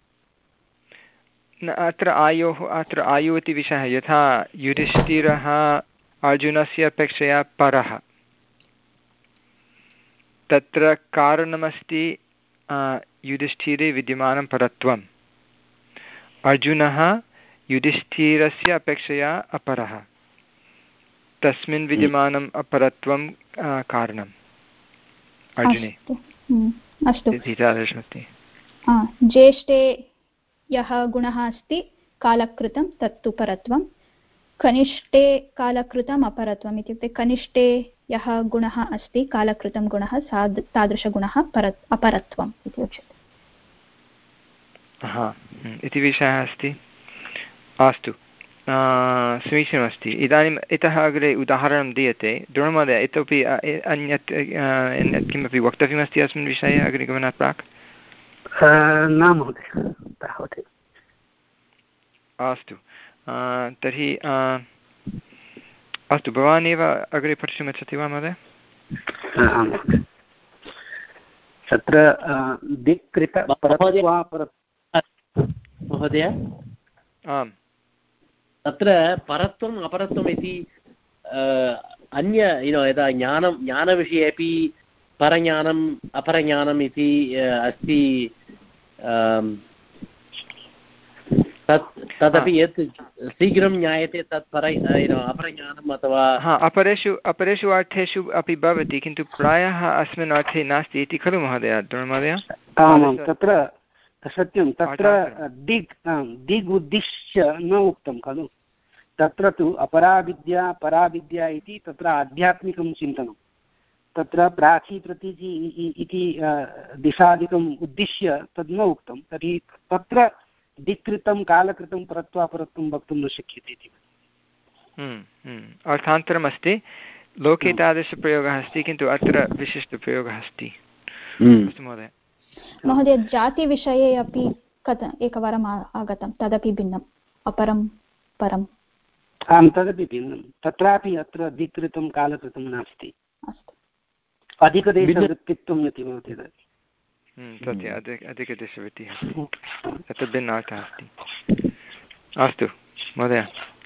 अत्र आयोः अत्र आयु इति विषयः यथा युधिष्ठिरः अर्जुनस्य अपेक्षया परः तत्र कारणमस्ति युधिष्ठिरे विद्यमानं परत्वम्। अर्जुनः युधिष्ठिरस्य अपेक्षया अपरः तस्मिन् विद्यमानम् अपरत्वं कारणम् अर्जुने। अस्तु तादृशमस्ति। ज्येष्ठे यः गुणः अस्ति कालकृतं तत्तु परत्वं कनिष्ठे कालकृतम् अपरत्वम् इत्युक्ते कनिष्ठे यः गुणः अस्ति कालकृतं गुणः सा तादृशगुणः पर अपरत्वम् इति उच्यते। हा इति विषयः अस्ति। अस्तु समीचीनमस्ति। इदानीम् इतः अग्रे उदाहरणं दीयते। द्रोणमहोदय इतोपि अन्यत् अन्यत् किमपि वक्तव्यमस्ति अस्मिन् विषये अग्रे गमनात् प्राक्? न महोदय। अस्तु तर्हि अस्तु भवान् एव अग्रे पठितुमिच्छति वा महोदय? तत्र दिक्कृत महोदय आम् तत्र परत्वम् अपरत्वम् इति अन्य यदा ज्ञानं ज्ञानविषये अपि परज्ञानम् अपरज्ञानम् इति अस्ति। तत् तदपि यत् शीघ्रं ज्ञायते तत् पर अपरज्ञानम् अथवा अपरेषु अपरेषु अर्थेषु अपि भवति किन्तु प्रायः अस्मिन् अर्थे नास्ति इति खलु महोदय द्रोणमहोदय? आमां तत्र सत्यं तत्र दिग् दिग् उद्दिश्य न उक्तं खलु। तत्र तु अपराविद्या पराविद्या इति तत्र आध्यात्मिकं चिन्तनं तत्र प्राची प्रतीचि इति दिशादिकम् उद्दिश्य तद् न उक्तं, तर्हि तत्र दिक्कृतं कालकृतं परत्वापरत्वं वक्तुं न शक्यते इति। अर्थान्तरमस्ति, लोके तादृशप्रयोगः अस्ति किन्तु अत्र विशिष्टप्रयोगः अस्ति। महोदय महोदय जातिविषये अपि कथ एकवारम् आगतं, तदपि भिन्नम्, अपरं परम्। आं तदपि भिन्नं, तत्रापि अत्र दिक्कृतं कालकृतं नास्ति। अस्तु, अधिकदेशवृत्तित्वम् इति भवति तत्। सत्य अधिकदेशवृत्तिः अस्ति, तत्र भिन्नार्थः अस्ति। अस्तु महोदय,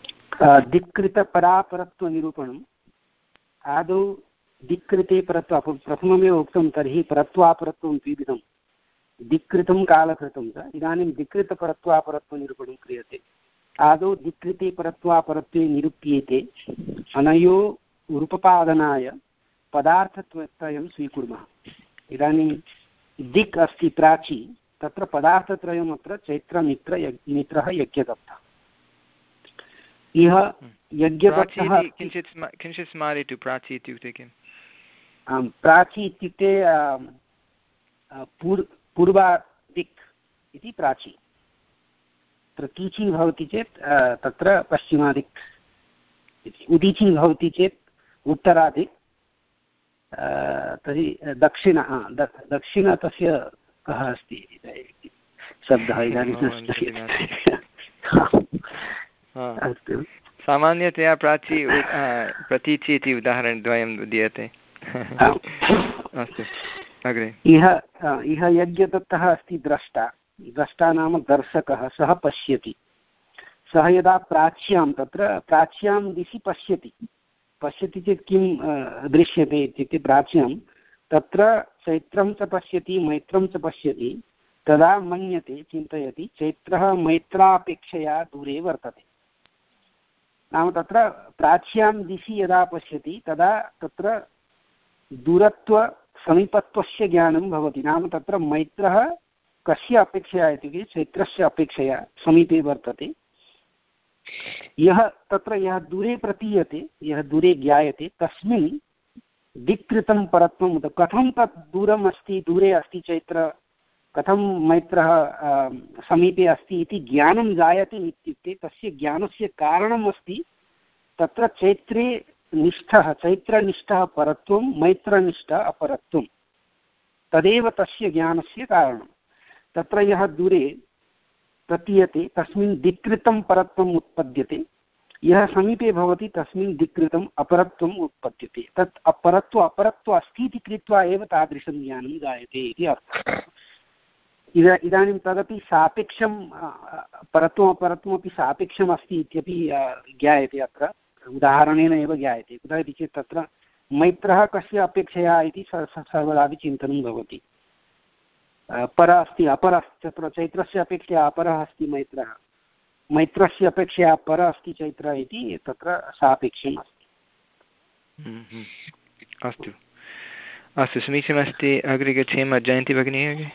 दिक्कृतपरापरत्वनिरूपणम् आदौ दिक्कृते परत्वा प्रथममेव उक्तं, तर्हि परत्वापरत्वं द्विविधं, दिक्कृतं कालकृतं च। इदानीं दिक्कृतपरत्वापरत्वनिरूपणं क्रियते। आदौ दिक्कृते परत्वापरत्वे निरूप्येते, अनयोः रूपपादनाय पदार्थत्रयं स्वीकुर्मः। इदानीं दिक् अस्ति प्राची, तत्र पदार्थत्रयम् अत्र चैत्रमित्र मित्रः यज्ञदत्तः। इह यज्ञदत्तः किञ्चित् किञ्चित् स्मारयतु, प्राची इत्युक्ते किम्? आम्, प्राची इत्युक्ते पूर् पूर्वा दिक् इति प्राची। तत्र कीची भवति चेत् तत्र पश्चिमादिक् इति, उदीची भवति चेत् उत्तरादिक्, तर्हि दक्षिण दक्षिण तस्य कः अस्ति शब्दः इदानीं अस्तु। सामान्यतया प्राची प्रतीचि इति उदाहरणद्वयं दीयते। अस्तु अग्रे। इह इह यज्ञदत्तः अस्ति द्रष्टा, द्रष्टा नाम दर्शकः, सः पश्यति। सः यदा प्राच्यां तत्र प्राच्यां दिशि पश्यति, पश्यति चेत् किं दृश्यते इत्युक्ते प्राच्यां तत्र चैत्रं च पश्यति मैत्रं च पश्यति, तदा मन्यते चिन्तयति चैत्रः मैत्रापेक्षया दूरे वर्तते। नाम तत्र प्राच्यां दिशि यदा पश्यति तदा तत्र दूरत्वसमीपत्वस्य ज्ञानं भवति। नाम तत्र मैत्रः कस्य अपेक्षया इत्युक्ते चैत्रस्य अपेक्षया समीपे वर्तते। यः तत्र यः दूरे प्रतीयते, यः दूरे ज्ञायते, तस्मिन् दिक्कृतं परत्वं। कथं तत् दूरम् अस्ति, दूरे अस्ति चैत्र, कथं मैत्रः समीपे अस्ति इति ज्ञानं जायते इत्युक्ते तस्य ज्ञानस्य कारणम् अस्ति तत्र चैत्रे निष्ठः, चैत्रनिष्ठः परत्वं, मैत्रनिष्ठः अपरत्वं, तदेव तस्य ज्ञानस्य कारणं। तत्र यः दूरे प्रतीयते तस्मिन् दिक्कृतं परत्वम् उत्पद्यते, यः समीपे भवति तस्मिन् दिक्कृतम् अपरत्वम् उत्पद्यते। तत् अपरत्व अपरत्व अस्ति इति कृत्वा एव तादृशं ज्ञानं जायते इति अर्थः। इद इदानीं तदपि सापेक्षं, परत्वम् अपरत्वमपि सापेक्षम् अस्ति इत्यपि ज्ञायते, अत्र उदाहरणेन एव ज्ञायते। कुतः इति चेत् तत्र मैत्रः कस्य अपेक्षया इति सर्वदापि चिन्तनं भवति। पर अस्ति अपरः, तत्र चैत्रस्य अपेक्षया अपरः अस्ति मैत्रः, मैत्रस्य अपेक्षया पर अस्ति चैत्र इति तत्र सापेक्षम् अस्ति। अस्तु अस्तु, समीचीनमस्ति। अग्रे गच्छेम। जयन्ती भगिनी अग्रे।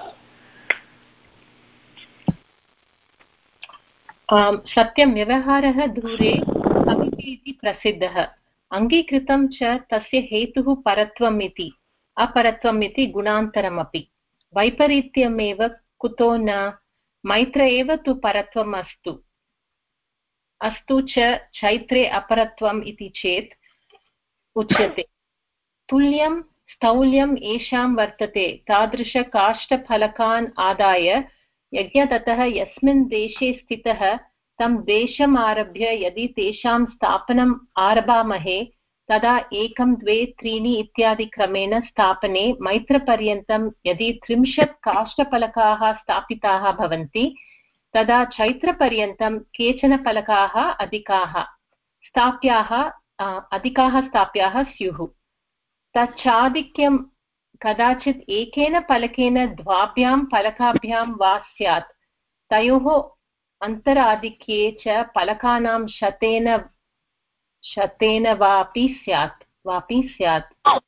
सत्यं, व्यवहारः दूरे समीपे इति प्रसिद्धः, अङ्गीकृतं च तस्य हेतुः परत्वम् इति, अपरत्वम् इति गुणान्तरमपि। वैपरीत्यमेव कुतो न, मैत्र एव तु परत्वम् अस्तु अस्तु च चैत्रे अपरत्वम् इति चेत् उच्यते। तुल्यं स्थौल्यम् येषां वर्तते, तादृशकाष्ठफलकान् आदाय यज्ञदत्तः यस्मिन् देशे स्थितः तं देशम् आरभ्य यदि तेषां स्थापनम् आरभामहे तदा एकं द्वे त्रीणि इत्यादि क्रमेण स्थापने मैत्रपर्यन्तं यदि त्रिंशत् काष्ठफलकाः स्थापिताः भवन्ति तदा चैत्रपर्यन्तं केचन फलकाः अधिकाः स्थाप्याः अधिकाः स्थाप्याः स्युः। तच्चाधिक्यं कदाचित् एकेन फलकेन द्वाभ्यां फलकाभ्यां वा स्यात्। तयोः अन्तराधिक्ये च फलकानां शतेन शतेन वापि स्यात् वापि स्यात्।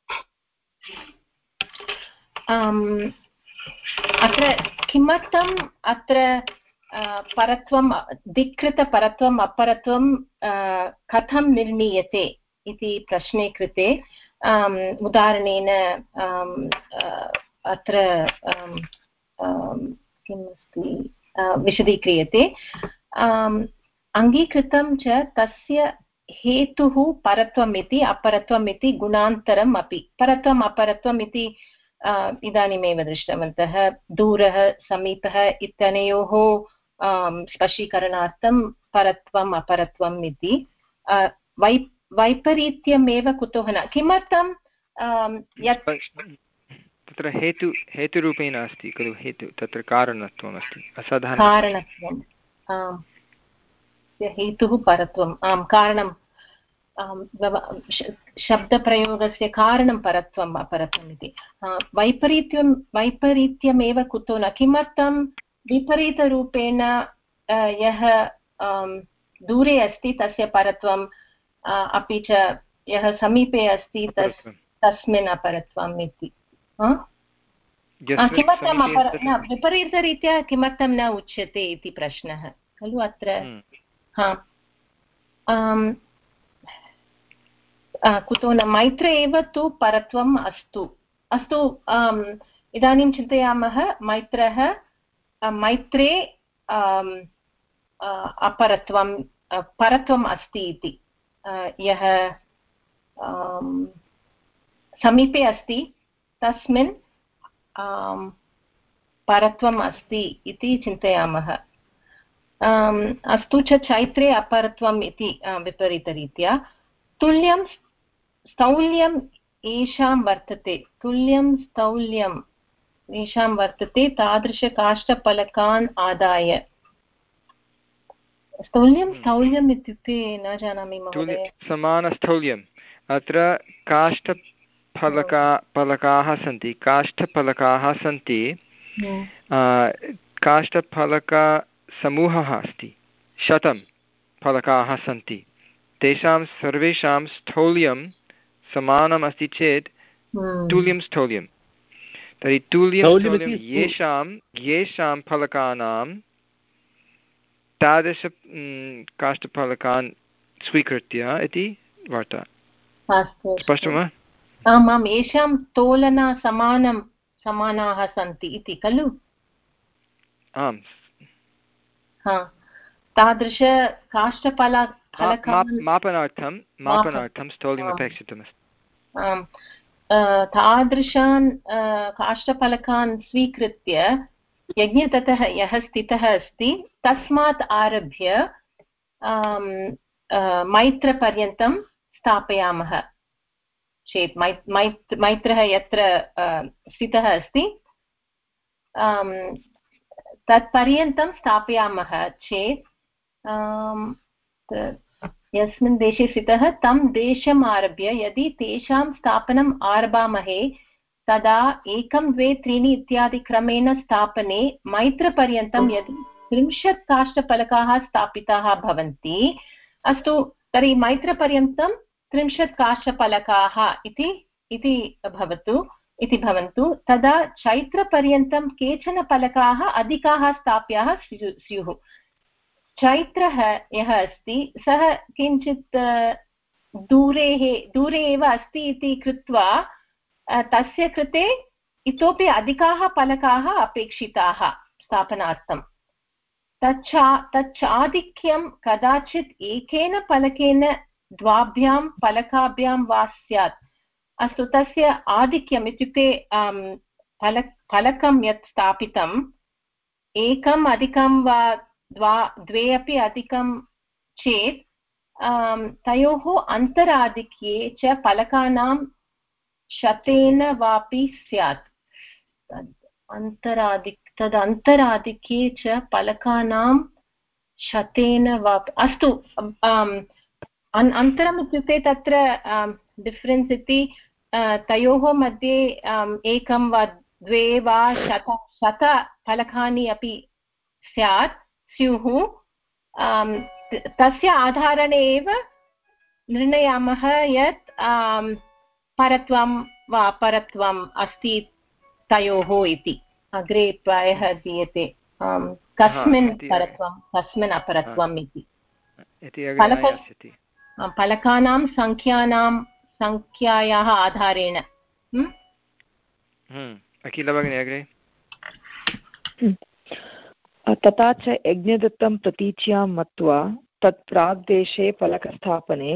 अत्र किमर्थम् अत्र परत्वं दिक्कृतपरत्वम् अपरत्वं कथं निर्णीयते इति प्रश्ने कृते उदाहरणेन अत्र किम् अस्ति विशदीक्रियते अङ्गीकृतं च तस्य हेतुः परत्वम् इति अपरत्वम् इति गुणान्तरम् अपि परत्वम् अपरत्वम् इति इदानीमेव दृष्टवन्तः दूरः समीपः इत्यनयोः स्पष्टीकरणार्थं परत्वम् अपरत्वम् इति वै वैपरीत्यमेव कुतः न किमर्थं यत् तत्र हेतु हेतुरूपेण अस्ति खलु हेतु तत्र कारणत्वम् अस्ति असाधारणं कारणत्वं हेतुः परत्वम् आम् कारणं शब्दप्रयोगस्य कारणं परत्वम् अपरत्वम् इति वैपरीत्यं वैपरीत्यमेव कुतो न किमर्थं विपरीतरूपेण यः दूरे अस्ति तस्य परत्वम् अपि च यः समीपे अस्ति तस् तस्मिन् अपरत्वम् इति किमर्थम् अपर न विपरीतरीत्या किमर्थं न उच्यते इति प्रश्नः खलु अत्र हा कुतो न मैत्रे एव तु परत्वम् अस्तु अस्तु इदानीं चिन्तयामः मैत्रः मैत्रे अपरत्वं परत्वम् अस्ति इति यः समीपे अस्ति तस्मिन् परत्वम् अस्ति इति चिन्तयामः अस्तु च चैत्रे अपरत्वम् इति विपरीतरीत्या तुल्यं स्थौल्यम् येषां वर्तते तुल्यं स्थौल्यम् येषां वर्तते तादृशकाष्ठफलकान् आदाय स्थौल्यं स्थौल्यम् इत्युक्ते न जानामि महोदय समानस्थौल्यम् अत्र काष्ठफलका फलकाः सन्ति काष्ठफलकाः सन्ति काष्ठफलकसमूहः अस्ति शतं फलकाः सन्ति तेषां सर्वेषां स्थौल्यं समानम् अस्ति चेत् तुल्यं स्थौल्यं तर्हि तुल्यं स्थौल्यं येषां येषां फलकानां तादृश काष्ठफलकान् स्वीकृत्य इति वार्ता स्पष्टं वा आम् आम् येषां तोलना समानं समानाः सन्ति इति खलु आम् तादृश काष्ठफल मापनार्थं मापनार्थं स्थौल्यम् अपेक्षितमस्ति आम् तादृशान् काष्ठफलकान् स्वीकृत्य यज्ञतः यः स्थितः अस्ति तस्मात् आरभ्य मैत्रपर्यन्तं स्थापयामः चेत् मैत्रः यत्र स्थितः अस्ति तत्पर्यन्तं स्थापयामः चेत् यस्मिन् देशे स्थितः तं देशम् आरभ्य यदि तेषां स्थापनम् आरभामहे तदा एकं द्वे त्रीणि इत्यादि क्रमेण स्थापने मैत्रपर्यन्तं यदि त्रिंशत् काष्ठफलकाः स्थापिताः भवन्ति अस्तु तर्हि मैत्रपर्यन्तं त्रिंशत् काष्ठफलकाः इति इति भवतु इति भवन्तु तदा चैत्रपर्यन्तं केचन फलकाः अधिकाः स्थाप्याः स्युः चैत्रः यः अस्ति सः किञ्चित् दूरे दूरे एव अस्ति इति कृत्वा तस्य कृते इतोपि अधिकाः फलकाः अपेक्षिताः स्थापनार्थं तच्चा तच्चाधिक्यं कदाचित् एकेन फलकेन द्वाभ्यां फलकाभ्यां वा स्यात् अस्तु तस्य आधिक्यम् इत्युक्ते फलक फलकं यत् स्थापितम् एकम् अधिकं वा द्वा द्वे अपि अधिकं चेत् तयोः अन्तराधिक्ये च फलकानां शतेन वापि स्यात् अन्तराधिक् तद् अन्तराधिक्ये च फलकानां शतेन वापि अस्तु अन्तरम् इत्युक्ते तत्र डिफ्रेन्स् इति तयोः मध्ये एकं वा द्वे वा शत शतफलकानि अपि स्यात् स्युः तस्य आधारेण एव निर्णयामः यत् परत्वं वा अपरत्वम् अस्ति तयोः इति अग्रे प्रायः दीयते कस्मिन् परत्वं कस्मिन् अपरत्वम् इति फलकानां सङ्ख्यानां सङ्ख्यायाः आधारेण। अखिल भगिनी अग्रे। तथा च यज्ञदत्तं प्रतीच्यां मत्वा तत् प्राग्देशे फलकस्थापने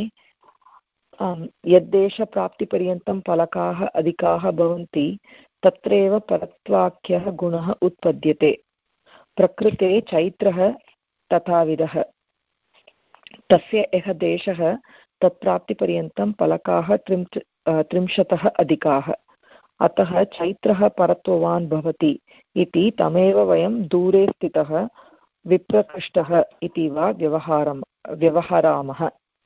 यद्देशप्राप्तिपर्यन्तं फलकाः अधिकाः भवन्ति तत्रैव परत्वाख्यः गुणः उत्पद्यते। प्रकृते चैत्रः तथाविधः तस्य यः देशः तत्प्राप्तिपर्यन्तं फलकाः त्रिंश त्रिंशतः अधिकाः, अतः चैत्रः परत्ववान् भवति इति तमेव वयं दूरे स्थितः विप्रकृष्टः इति वा व्यवहारं व्यवहरामः।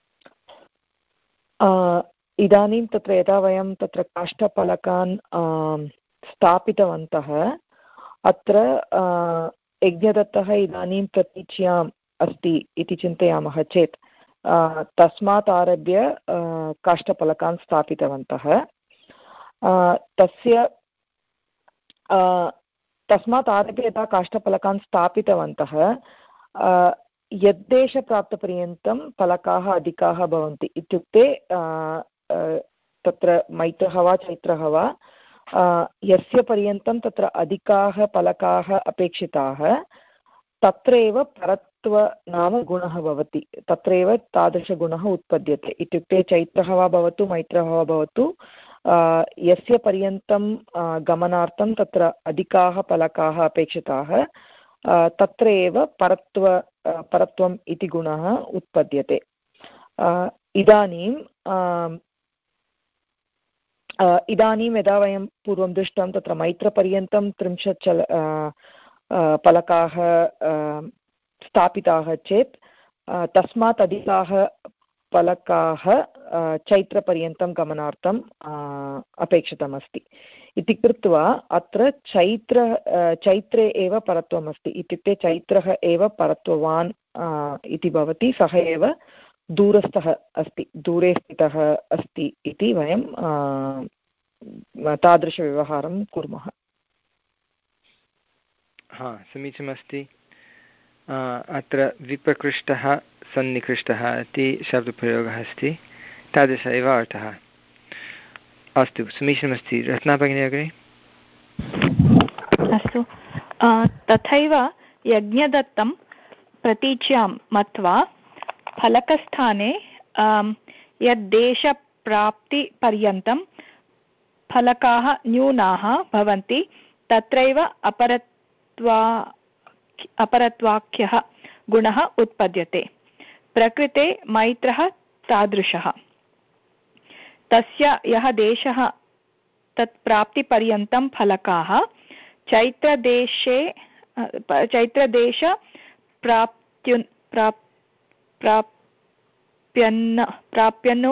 इदानीं तत्र यदा वयं तत्र काष्ठफलकान् स्थापितवन्तः, अत्र यज्ञदत्तः इदानीं प्रतीच्याम् अस्ति इति चिन्तयामः चेत् तस्मात् आरभ्य काष्ठफलकान् स्थापितवन्तः। तस्य तस्मात् आरभ्य यदा काष्ठफलकान् स्थापितवन्तः यद्देशप्राप्तपर्यन्तं फलकाः अधिकाः भवन्ति, इत्युक्ते तत्र मैत्रः वा चैत्रः वा यस्य पर्यन्तं तत्र अधिकाः फलकाः अपेक्षिताः तत्रैव परत्व नाम गुणः भवति, तत्रैव तादृशगुणः उत्पद्यते। इत्युक्ते चैत्रः वा भवतु मैत्रः वा भवतु, यस्य पर्यन्तं गमनार्थं तत्र अधिकाः फलकाः अपेक्षिताः तत्र एव परत्व परत्वम् इति गुणः उत्पद्यते। इदानीं इदानीं यदा वयं पूर्वं दृष्टं तत्र मैत्रपर्यन्तं त्रिंशत् चल फलकाः स्थापिताः चेत् तस्मात् अधिकाः फलकाः चैत्रपर्यन्तं गमनार्थम् अपेक्षितमस्ति इति कृत्वा अत्र चैत्र चैत्रे एव परत्वमस्ति, इत्युक्ते चैत्रः एव परत्ववान् इति भवति, सः एव दूरस्थः अस्ति, दूरे स्थितः अस्ति इति वयं तादृशव्यवहारं कुर्मः। हा, समीचीनमस्ति। अत्र विप्रकृष्टः सन्निकृष्टः इति शब्दप्रयोगः अस्ति, तादृश एव अर्थः। अस्तु, समीचीनमस्ति। रत्ना भगिनी अग्रे। अस्तु, तथैव यज्ञदत्तं प्रतीच्यां मत्वा फलकस्थाने यद्देशप्राप्तिपर्यन्तं फलकाः न्यूनाः भवन्ति तत्रैव अपरत्वा अपरत्वाख्यः गुणः उत्पद्यते। प्रकृते मैत्रः तादृशः तस्य यः देशः तत्प्राप्तिपर्यन्तं फलकाः चैत्रदेशे चैत्रदेश प्राप्त्यु प्राप् प्राप्यन् प्राप्यनु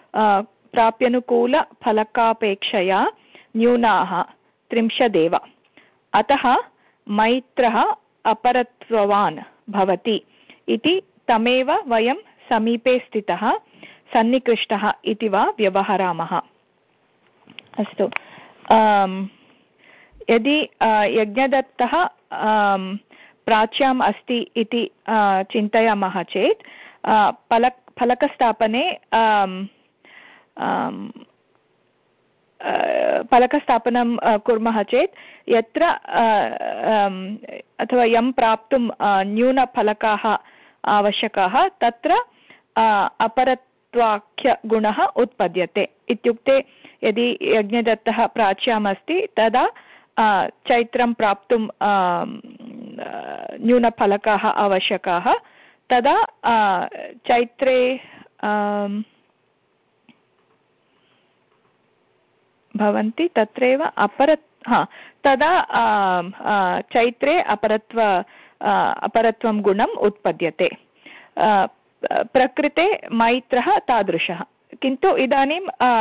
प्राप्यनुकूलफलकापेक्षया न्यूनाः त्रिंशदेव, अतः मैत्रः अपरत्ववान् भवति इति तमेव वयं समीपे स्थितः सन्निकृष्टः इति वा व्यवहरामः। अस्तु, यदि यज्ञदत्तः प्राच्याम् अस्ति इति चिन्तयामः चेत् फलक फलकस्थापने फलकस्थापनं कुर्मः चेत् यत्र अथवा यं प्राप्तुं न्यूनफलकाः आवश्यकाः तत्र अपरत्वाख्यगुणः उत्पद्यते। इत्युक्ते यदि यज्ञदत्तः प्राच्याम् अस्ति तदा चैत्रं प्राप्तुं न्यूनफलकाः आवश्यकाः, तदा चैत्रे भवन्ति तत्रैव अपरत् हा तदा चैत्रे अपरत्व अपरत्वं गुणम् उत्पद्यते। प्रकृते मैत्रः तादृशः, किन्तु इदानीं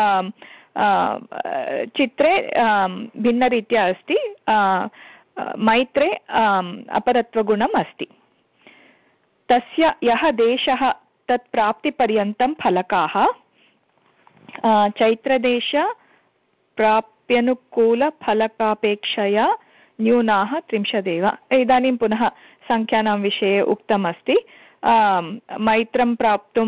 चित्रे भिन्नरीत्या अस्ति। मैत्रे अपरत्वगुणम् अस्ति। तस्य यः देशः तत्प्राप्तिपर्यन्तं फलकाः चैत्रदेश प्राप्यनुकूलफलकापेक्षया न्यूनाः त्रिंशदेव। इदानीं पुनः सङ्ख्यानां विषये उक्तमस्ति। मैत्रं प्राप्तुं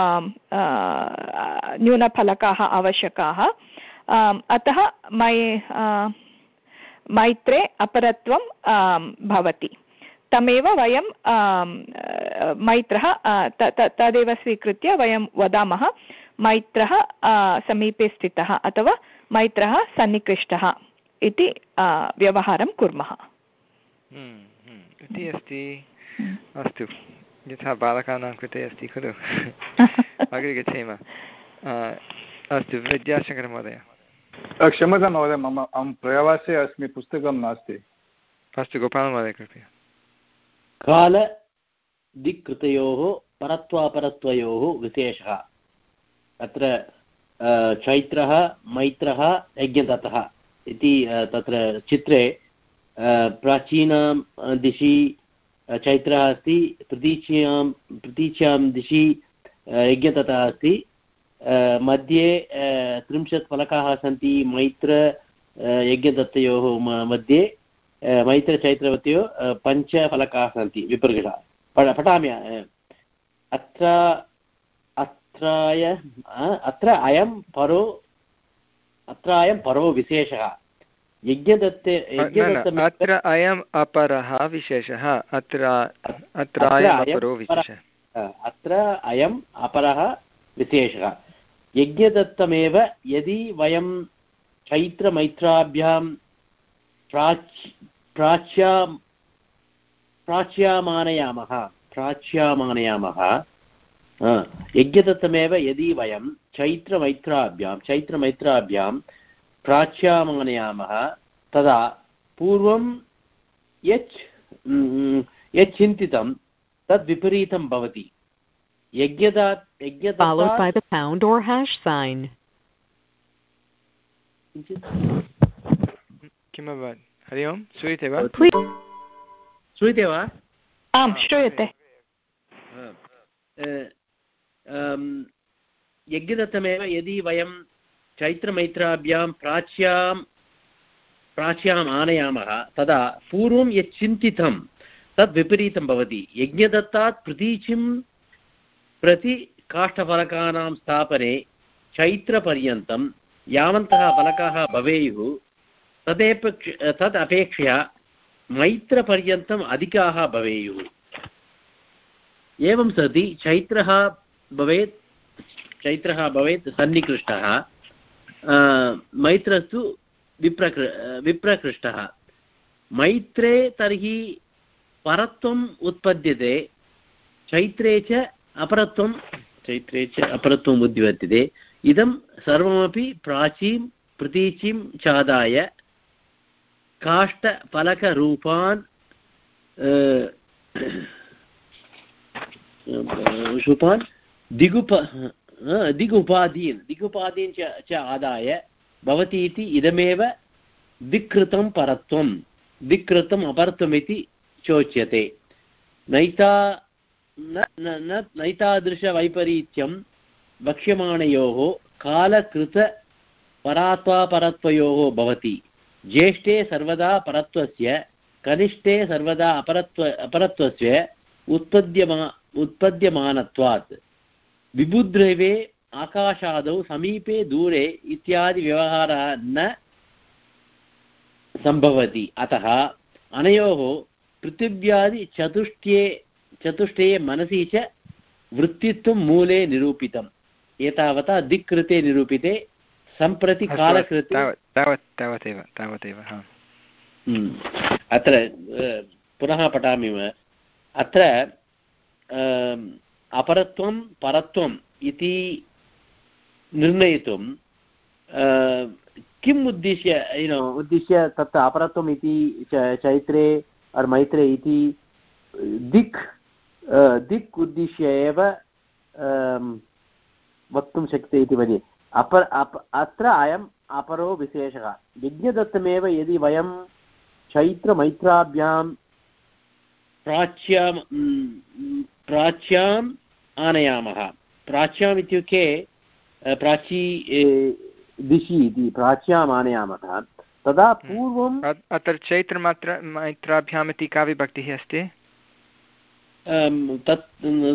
न्यूनफलकाः आवश्यकाः। अतः मै मैत्रे अपरत्वं भवति। तमेव वयं मैत्रः तदेव स्वीकृत्य वयं वदामः मैत्रः समीपे स्थितः अथवा मैत्रः सन्निकृष्टः इति व्यवहारं कुर्मः इति अस्ति। अस्तु, यथा बालकानां कृते अस्ति खलु। अग्रे गच्छेम। अस्तु, विद्याशङ्करमहोदय। क्षम्यतां महोदय, मम अहं प्रवासे अस्मि, पुस्तकं नास्ति। अस्तु, गोपालमहोदय कृपया। काल दिक्कृतयोः परत्वापरत्वयोः विशेषः। अत्र चैत्रः मैत्रः यज्ञदत्तः इति तत्र चित्रे प्राचीनां दिशि चैत्रः अस्ति, प्रतीच्यां प्रतीच्यां दिशि यज्ञदत्तः अस्ति, मध्ये त्रिंशत् फलकाः सन्ति। मैत्र यज्ञदत्तयोः मध्ये मैत्रचैत्रवत्योः पञ्चफलकाः सन्ति विप्रकृताः। पठामि। अत्र अत्राय अत्र अयं परो अत्र अयं परो विशेषः। यज्ञदत्ते अत्र अयम् अपरः विशेषः। अत्र अत्र अपरो विशेषः। अत्र अयम् अपरः विशेषः। यज्ञदत्तमेव यदि वयं चैत्रमैत्राभ्यां प्राच् प्राच्या प्राच्यामानयामः प्राच्यामानयामः यज्ञदत्तमेव यदि वयं चैत्रमैत्राभ्यां चैत्रमैत्राभ्यां प्राच्यामानयामः तदा पूर्वं यच् यच् चिन्तितं तद् विपरीतं भवति। यज्ञदात् यज्ञदत्तात् किम् अभवत्? हरि ओम्, श्रूयते वा? श्रूयते वा? आम्, श्रूयते। यज्ञदत्तमेव यदि वयं चैत्रमैत्राभ्यां प्राच्यां प्राच्याम् आनयामः तदा पूर्वं यत् चिन्तितं तद् विपरीतं भवति। यज्ञदत्तात् प्रतीचिं प्रति काष्ठफलकानां स्थापने चैत्रपर्यन्तं यावन्तः फलकाः भवेयुः तदेपेक्ष तद् अपेक्षया मैत्रपर्यन्तम् अधिकाः भवेयुः। एवं सति चैत्रः भवेत् चैत्रः भवेत् सन्निकृष्टः, मैत्रस्तु विप्रकृ विप्रकृष्टः। मैत्रे तर्हि परत्वम् उत्पद्यते, चैत्रे च अपरत्वं चैत्रे च अपरत्वम् उद्वर्त्यते। इदं सर्वमपि प्राचीं प्रतीचीं चादाय काष्ठफलकरूपान् रूपान् दिगुप दिगुपादीन् दिगुपादीन् च च आदाय भवति इति इदमेव दिक्कृतं परत्वं दिक्कृतम् अपरत्वमिति चोच्यते। नैता न न नैतादृशवैपरीत्यं वक्ष्यमाणयोः कालकृतपरात्वापरत्वयोः भवति। ज्येष्ठे सर्वदा परत्वस्य, कनिष्ठे सर्वदा अपरत्व अपरत्वस्य उत्पद्यमा उत्पद्यमानत्वात्। विबुद्रवे आकाशादौ समीपे दूरे इत्यादि व्यवहारः न सम्भवति। अतः अनयोः पृथिव्यादि चतुष्टये चतुष्टये मनसि च वृत्तित्वं मूले निरूपितम्। एतावता दिक्कृते निरूपिते सम्प्रति कालकृते तावत् तावदेव तावदेव। अत्र पुनः पठामि। अत्र अपरत्वं परत्वम् इति निर्णयितुं किम् उद्दिश्य युनो उद्दिश्य तत्र अपरत्वम् इति चैत्रे और मैत्रे इति दिक् दिक् उद्दिश्य एव वक्तुं शक्यते इति मन्ये। अपर अप अत्र अयम् अपरो विशेषः। यज्ञदत्तमेव यदि वयं चैत्रमैत्राभ्यां प्राच्यां प्राच्याम् आनयामः। प्राच्याम् इत्युक्ते प्राची दिशि इति प्राच्याम् आनयामः तदा पूर्वम् अत्र चैत्रमात्र मैत्राभ्याम् इति का विभक्तिः अस्ति? तत्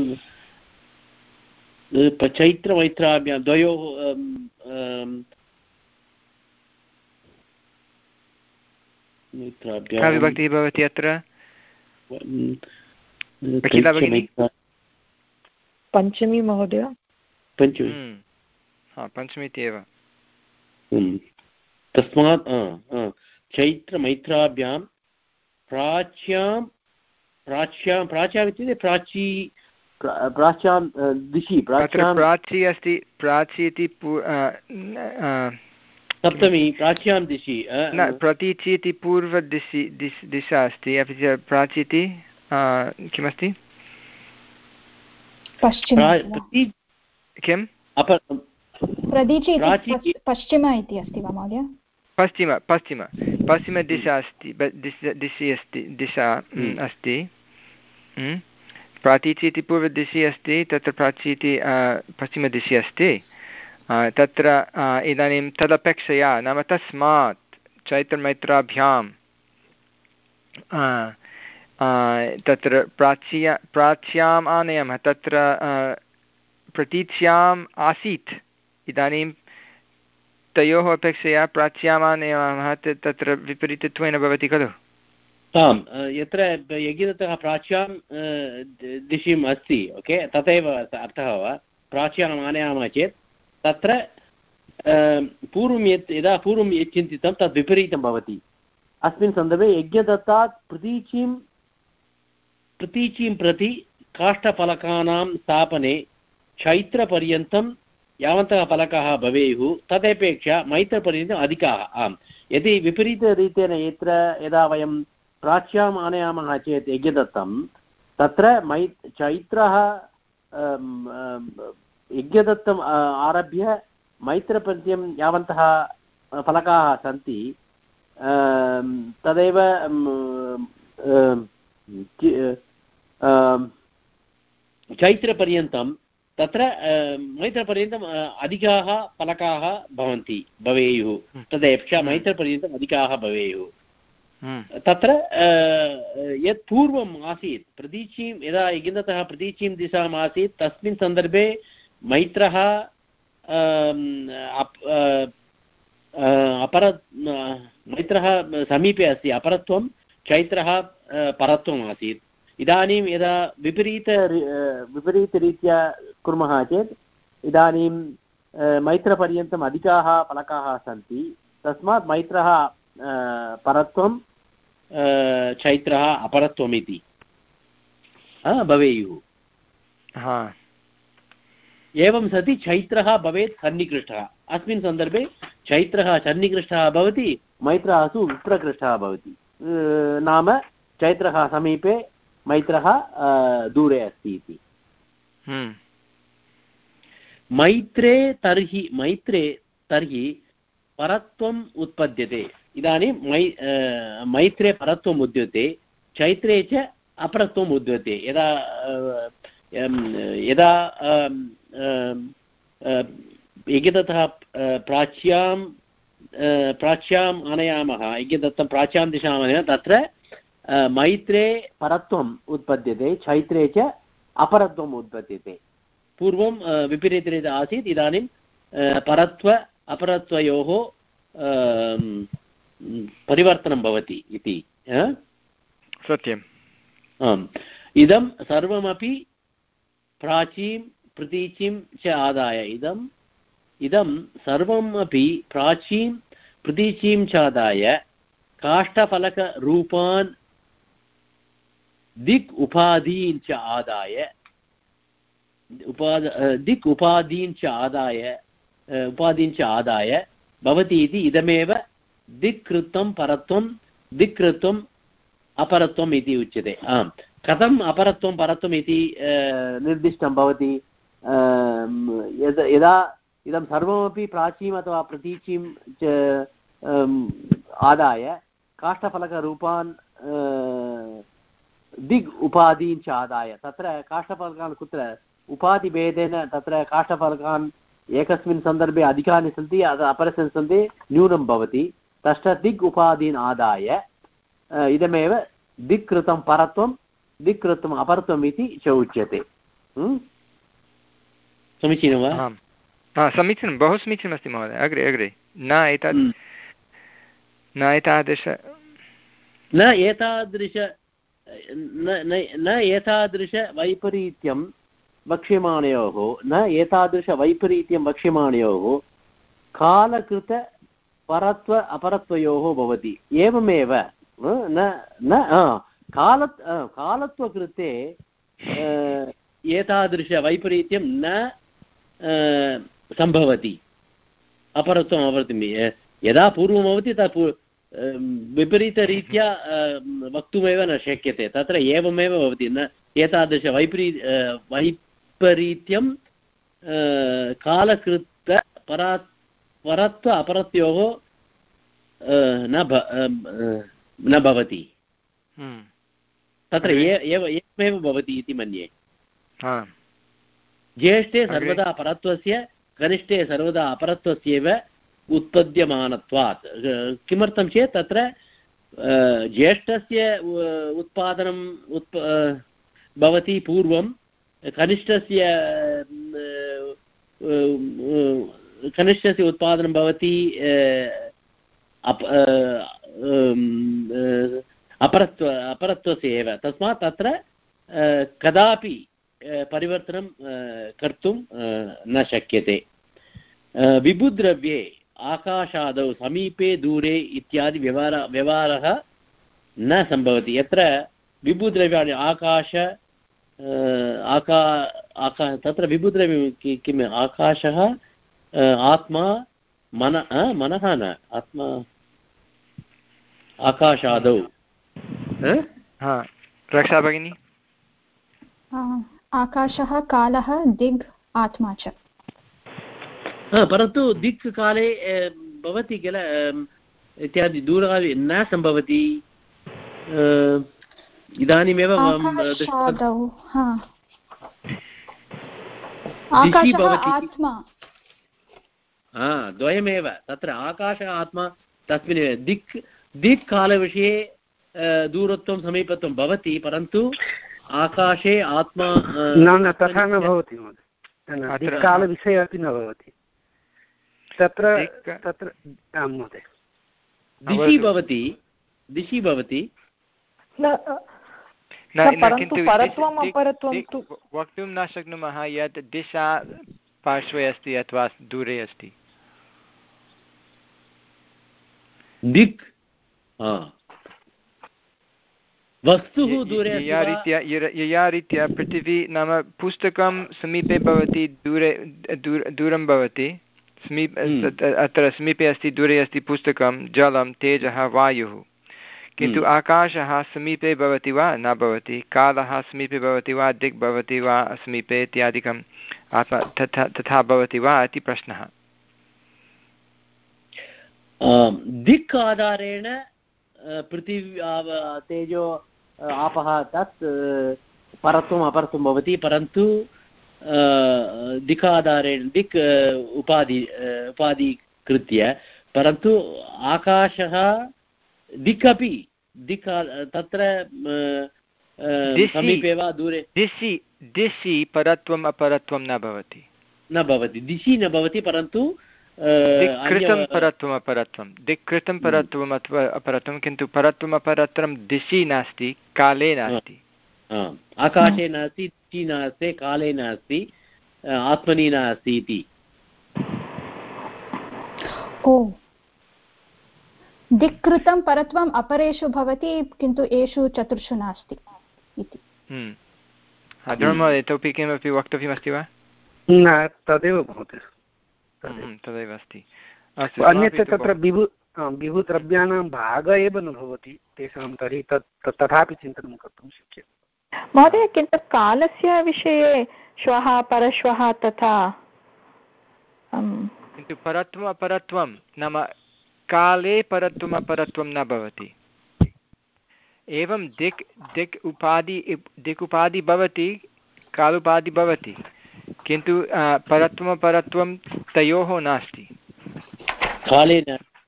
चैत्रमैत्राभ्यां द्वयोः का विभक्तिः भवति अत्र? अखिला भगिनी पञ्चमी महोदय पञ्चमी पञ्चमी इत्येव। तस्मात् चैत्रमैत्राभ्यां प्राच्यां प्राच्यां प्राच्याम् इत्युक्ते प्राची प्राच्यां दिशि प्राची अस्ति प्राची इति सप्तमी प्राच्यां दिशि न प्रतीचि इति पूर्वदिशि दिशा अस्ति अपि च प्राची इति किमस्ति किं पश्चिम इति अस्ति वा महोदय? पश्चिम पश्चिम पश्चिमदिशा अस्ति दिशि अस्ति दिशा अस्ति प्रातीचि इति पूर्वदिशि अस्ति तत्र प्राची इति पश्चिमदिशि अस्ति तत्र इदानीं तदपेक्षया नाम तस्मात् चैत्रमैत्राभ्यां तत्र प्राच्या प्राच्याम् आनयामः तत्र प्रतीच्याम् आसीत् इदानीं तयोः अपेक्षया प्राच्याम् आनयामः तत्र विपरीतत्वेन भवति खलु? आम् यत्र यज्ञदत्तः प्राच्यां दिशिम् अस्ति ओके तथैव अर्थः वा प्राच्याम् आनयामः चेत् तत्र पूर्वं यत् यदा पूर्वं यत् चिन्तितं तद् विपरीतं भवति। अस्मिन् सन्दर्भे यज्ञदत्तात् प्रतीचीं प्रतीचीं प्रति काष्ठफलकानां स्थापने चैत्रपर्यन्तं यावन्तः फलकाः भवेयुः तदपेक्षया मैत्रपर्यन्तम् अधिकाः। आम् यदि विपरीतरीतेन यत्र यदा वयं प्राच्याम् आनयामः चेत् यज्ञदत्तं तत्र मै चैत्रः यज्ञदत्तम् आरभ्य मैत्रपर्यन्तं यावन्तः फलकाः सन्ति तदेव चैत्रपर्यन्तं तत्र मैत्रपर्यन्तम् अधिकाः फलकाः भवन्ति भवेयुः तदेव मैत्रपर्यन्तम् अधिकाः भवेयुः। तत्र यत् पूर्वम् आसीत् प्रतीचीं यदा यज्ञदत्तः प्रतीचीं दिशाम् आसीत् तस्मिन् सन्दर्भे मैत्रः अपर मैत्रः समीपे अस्ति अपरत्वं चैत्रः परत्वम् आसीत्। इदानीं यदा विपरीत विपरीतरीत्या कुर्मः चेत् इदानीं मैत्रपर्यन्तम् अधिकाः फलकाः सन्ति तस्मात् मैत्रः परत्वं चैत्रः अपरत्वमिति भवेयुः। एवं सति चैत्रः भवेत् सन्निकृष्टः। अस्मिन् सन्दर्भे चैत्रः सन्निकृष्टः भवति मैत्रः तु विप्रकृष्टः भवति नाम चैत्रः समीपे मैत्रः दूरे अस्ति इति। मैत्रे तर्हि मैत्रे तर्हि परत्वम् उत्पद्यते। इदानीं मै मैत्रे परत्वम् उद्यते चैत्रे च अपरत्वम् उद्यते। यदा यदा यज्ञदत्तः प्राच्यां प्राच्याम् आनयामः यज्ञदत्तं प्राच्यां दिशाम् आनयामः तत्र मैत्रे परत्वम् उत्पद्यते चैत्रे च अपरत्वम् उत्पद्यते। पूर्वं विपरीतरीत्या आसीत् इदानीं परत्व अपरत्वयोः परिवर्तनं भवति इति सत्यम्। आम् इदं सर्वमपि प्राचीं प्रतीचीं च आदाय इदम् इदं सर्वम् अपि प्राचीं प्रतीचीं च आदाय काष्ठफलकरूपान् दिक् उपाधीन् च आदाय उपाद दिक् उपाधीन् च आदाय उपाधीन् च आदाय भवति इति इदमेव दिक्कृतं परत्वं दिक्कृतम् अपरत्वम् इति उच्यते। आम् कथम् अपरत्वं परत्वम् इति निर्दिष्टं भवति? यदा इदं सर्वमपि प्राचीम् अथवा प्रतीचीं च आदाय काष्ठफलकरूपान् दिग् उपाधीन् च आदाय तत्र काष्ठफलकान् कुत्र उपाधिभेदेन तत्र काष्ठफलकान् एकस्मिन् सन्दर्भे अधिकानि सन्ति अपरस्मिन् सन्दर्भे न्यूनं भवति तस्य दिग् उपाधीन् आदाय इदमेव दिक्कृतं परत्वं दिक् कृतम् अपरत्वम् इति च उच्यते। समीचीनं वा? समीचीनं, बहु समीचीनमस्ति महोदय। अग्रे अग्रे न एतद् न एतादृश न एतादृश न एतादृशवैपरीत्यं वक्ष्यमाणयोः न एतादृशवैपरीत्यं वक्ष्यमाणयोः कालकृतपरत्व अपरत्वयोः भवति। एवमेव न न काल कालत्वकृते एतादृशवैपरीत्यं न सम्भवति। अपरत्वम् अपरत्वं यदा पूर्वं भवति तत् विपरीतरीत्या वक्तुमेव न शक्यते। तत्र एवमेव भवति। न एतादृशवैपरी वैपरीत्यं कालकृत परा परत्व अपरत्योः न न भवति। तत्र एवमेव भवति इति मन्ये। ज्येष्ठे सर्वदा परत्वस्य कनिष्ठे सर्वदा अपरत्वस्यैव उत्पद्यमानत्वात्। किमर्थं चेत् तत्र ज्येष्ठस्य उत्पादनम् उत्प भवति पूर्वं, कनिष्ठस्य कनिष्ठस्य उत्पादनं भवति अपरत्व अपरत्वस्य एव। तस्मात् तत्र कदापि परिवर्तनं कर्तुं न शक्यते। विभुद्रव्ये आकाशादौ समीपे दूरे इत्यादि व्यवहार व्यवहारः न सम्भवति। यत्र विभुद्रव्याणि आकाश आका आका तत्र विभुद्रव्यं किम्? आकाशः, आत्मा, मन मनः न आत्मा आकाशादौ। रक्षा भगिनी? आकाशः, कालः, दिग्, आत्मा च। परन्तु दिक् काले भवति किल इत्यादि दूरकाले न सम्भवति। इदानीमेव द्वयमेव तत्र आकाश आत्मा तस्मिन् दिक् दिक् कालविषये दूरत्वं समीपत्वं भवति, परन्तु आकाशे आत्मा न तथा न भवति महोदय। कालविषये अपि न भवति तत्र तत्र महोदय। दिशि भवति दिशि भवति वक्तुं न शक्नुमः यत् दिशा पार्श्वे अस्ति अथवा दूरे अस्ति। दिक् वस्तुः दूरे यया रीत्या यया रीत्या पृथिवी नाम पुस्तकं समीपे भवति, दूरे दूरं भवति। समीप अत्र समीपे अस्ति, दूरे अस्ति पुस्तकं, जलं, तेजः, वायुः। किन्तु आकाशः समीपे भवति वा न भवति, कालः समीपे भवति वा, दिक् भवति वा समीपे इत्यादिकम् आत्मा तथा तथा भवति वा इति प्रश्नः। दिक् आधारेण पृथिवी तेजो आपः तत् परत्वम् अपरत्वं भवति, परन्तु दिक्काधारेण दिक् उपाधि उपाधिकृत्य, परन्तु आकाशः दिक् अपि दिक् तत्र समीपे वा दूरे। दिशि दिशि परत्वम् अपरत्वं न भवति न भवति दिशि न भवति, परन्तु दिक्कृतं परत्वम् अपरत्वं दिक्कृतं परत्वम् अथवा अपरत्वं, किन्तु परत्वम् अपरत्वं दिशि नास्ति, काले नास्ति। आकाशे नास्ति, दिशि नास्ति, काले नास्ति, आत्मनि नास्ति इति। ओ दिक्कृतं परत्वम् अपरेषु भवति, किन्तु एषु चतुर्षु नास्ति इति। इतोपि किमपि वक्तव्यमस्ति वा? न, तदेव भवति, तदेव अस्ति। अन्यत् तत्र विभु विभुद्रव्याणां भागः एव न भवति तेषां, तर्हि तत् तथापि चिन्तनं कर्तुं शक्यते महोदय। किन्तु कालस्य विषये श्वः परश्वः तथा, किन्तु परत्वम् अपरत्वं नाम काले परत्वम् अपरत्वं न भवति। एवं दिक् दिक् उपाधि दिक् उपाधि भवति, कालोपाधि भवति, किन्तु परत्वम् अपरत्वं तयोः नास्ति। काले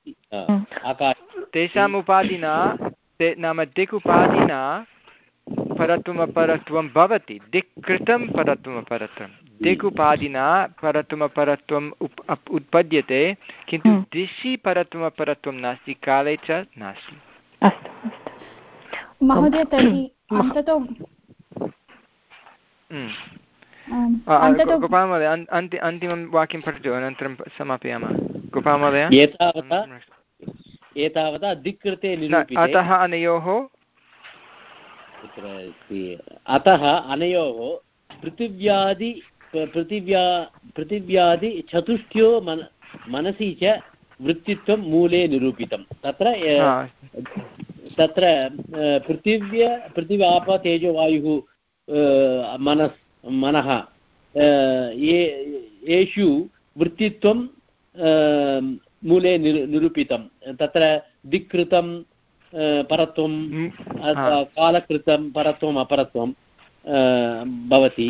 तेषाम् उपाधिना ते नाम दिक् उपाधिना परत्वम् अपरत्वं भवति दिक् कृतं परत्वम् अपरत्वं दिक् उपाधिना परत्वम् अपरत्वम् उप उत्पद्यते किन्तु दिशि परत्वम् अपरत्वं नास्ति काले च नास्ति। अस्तु महोदय तर्हि अन्ततो गोपालमहोदय अन्ति अन्तिमं वाक्यं पठतु अनन्तरं समापयामः। गोपालमहोदय एतावता एतावता दिक् कृते निरूपिते अतः अनयोः अतः अनयोः पृथिव्यादि पृथिव्या पृथिव्यादि चतुष्टयो मन मनसि च वृत्तित्वं मूले निरूपितं। तत्र तत्र पृथिव्य पृथिव्याप तेजो वायुः मनस् मनः येषु वृत्तित्वं मूले निरूपितं। तत्र दिक्कृतं परत्वं कालकृतं परत्वम् अपरत्वं भवति।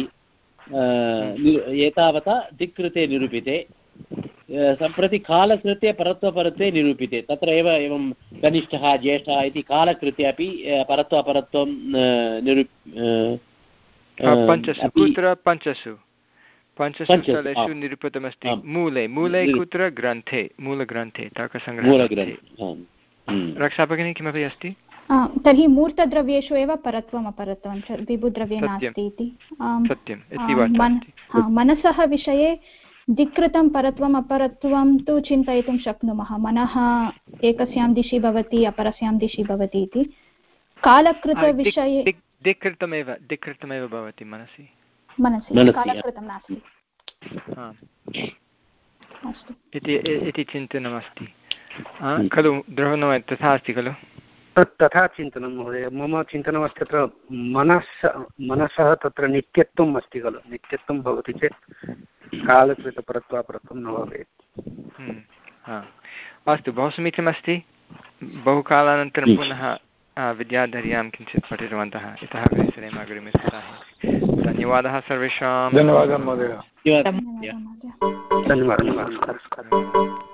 एतावता दिक्कृते निरूपिते सम्प्रति कालकृते परत्वपरत्वे निरूपिते। तत्र एव एवं कनिष्ठः ज्येष्ठः इति कालकृते अपि परत्व अपरत्वं निरू पञ्चसु कुत्र पञ्चसु पञ्चसु स्थलेषु निरूपितमस्ति। मूले मूले कुत्र ग्रन्थे मूलग्रन्थे तर्कसङ्ग्रहे। रक्षाभगिनी किमपि अस्ति? तर्हि मूर्तद्रव्येषु एव परत्वम् अपरत्वं च विभुद्रव्ये नास्ति इति मनसः विषये दिक्कृतं परत्वम् अपरत्वं तु चिन्तयितुं शक्नुमः। मनः एकस्यां दिशि भवति अपरस्यां दिशि भवति इति। कालकृतविषये दिक्कृतमेव दिक्कृतमेव भवति मनसि मनसि कालकृतं नास्ति इति चिन्तनमस्ति खलु द्रवणं तथा अस्ति खलु? तथा चिन्तनं महोदय। मम चिन्तनमस्ति तत्र मनः मनसः तत्र नित्यत्वम् अस्ति खलु। नित्यत्वं भवति चेत् कालकृतपरत्वापरत्वं न भवेत्। अस्तु बहु समीचीनमस्ति। बहुकालानन्तरं पुनः विद्याधर्यां किञ्चित् पठितवन्तः। इतः अग्रे अग्रिमे सप्ताहे। धन्यवादः सर्वेषां। धन्यवादः महोदय। धन्यवादः।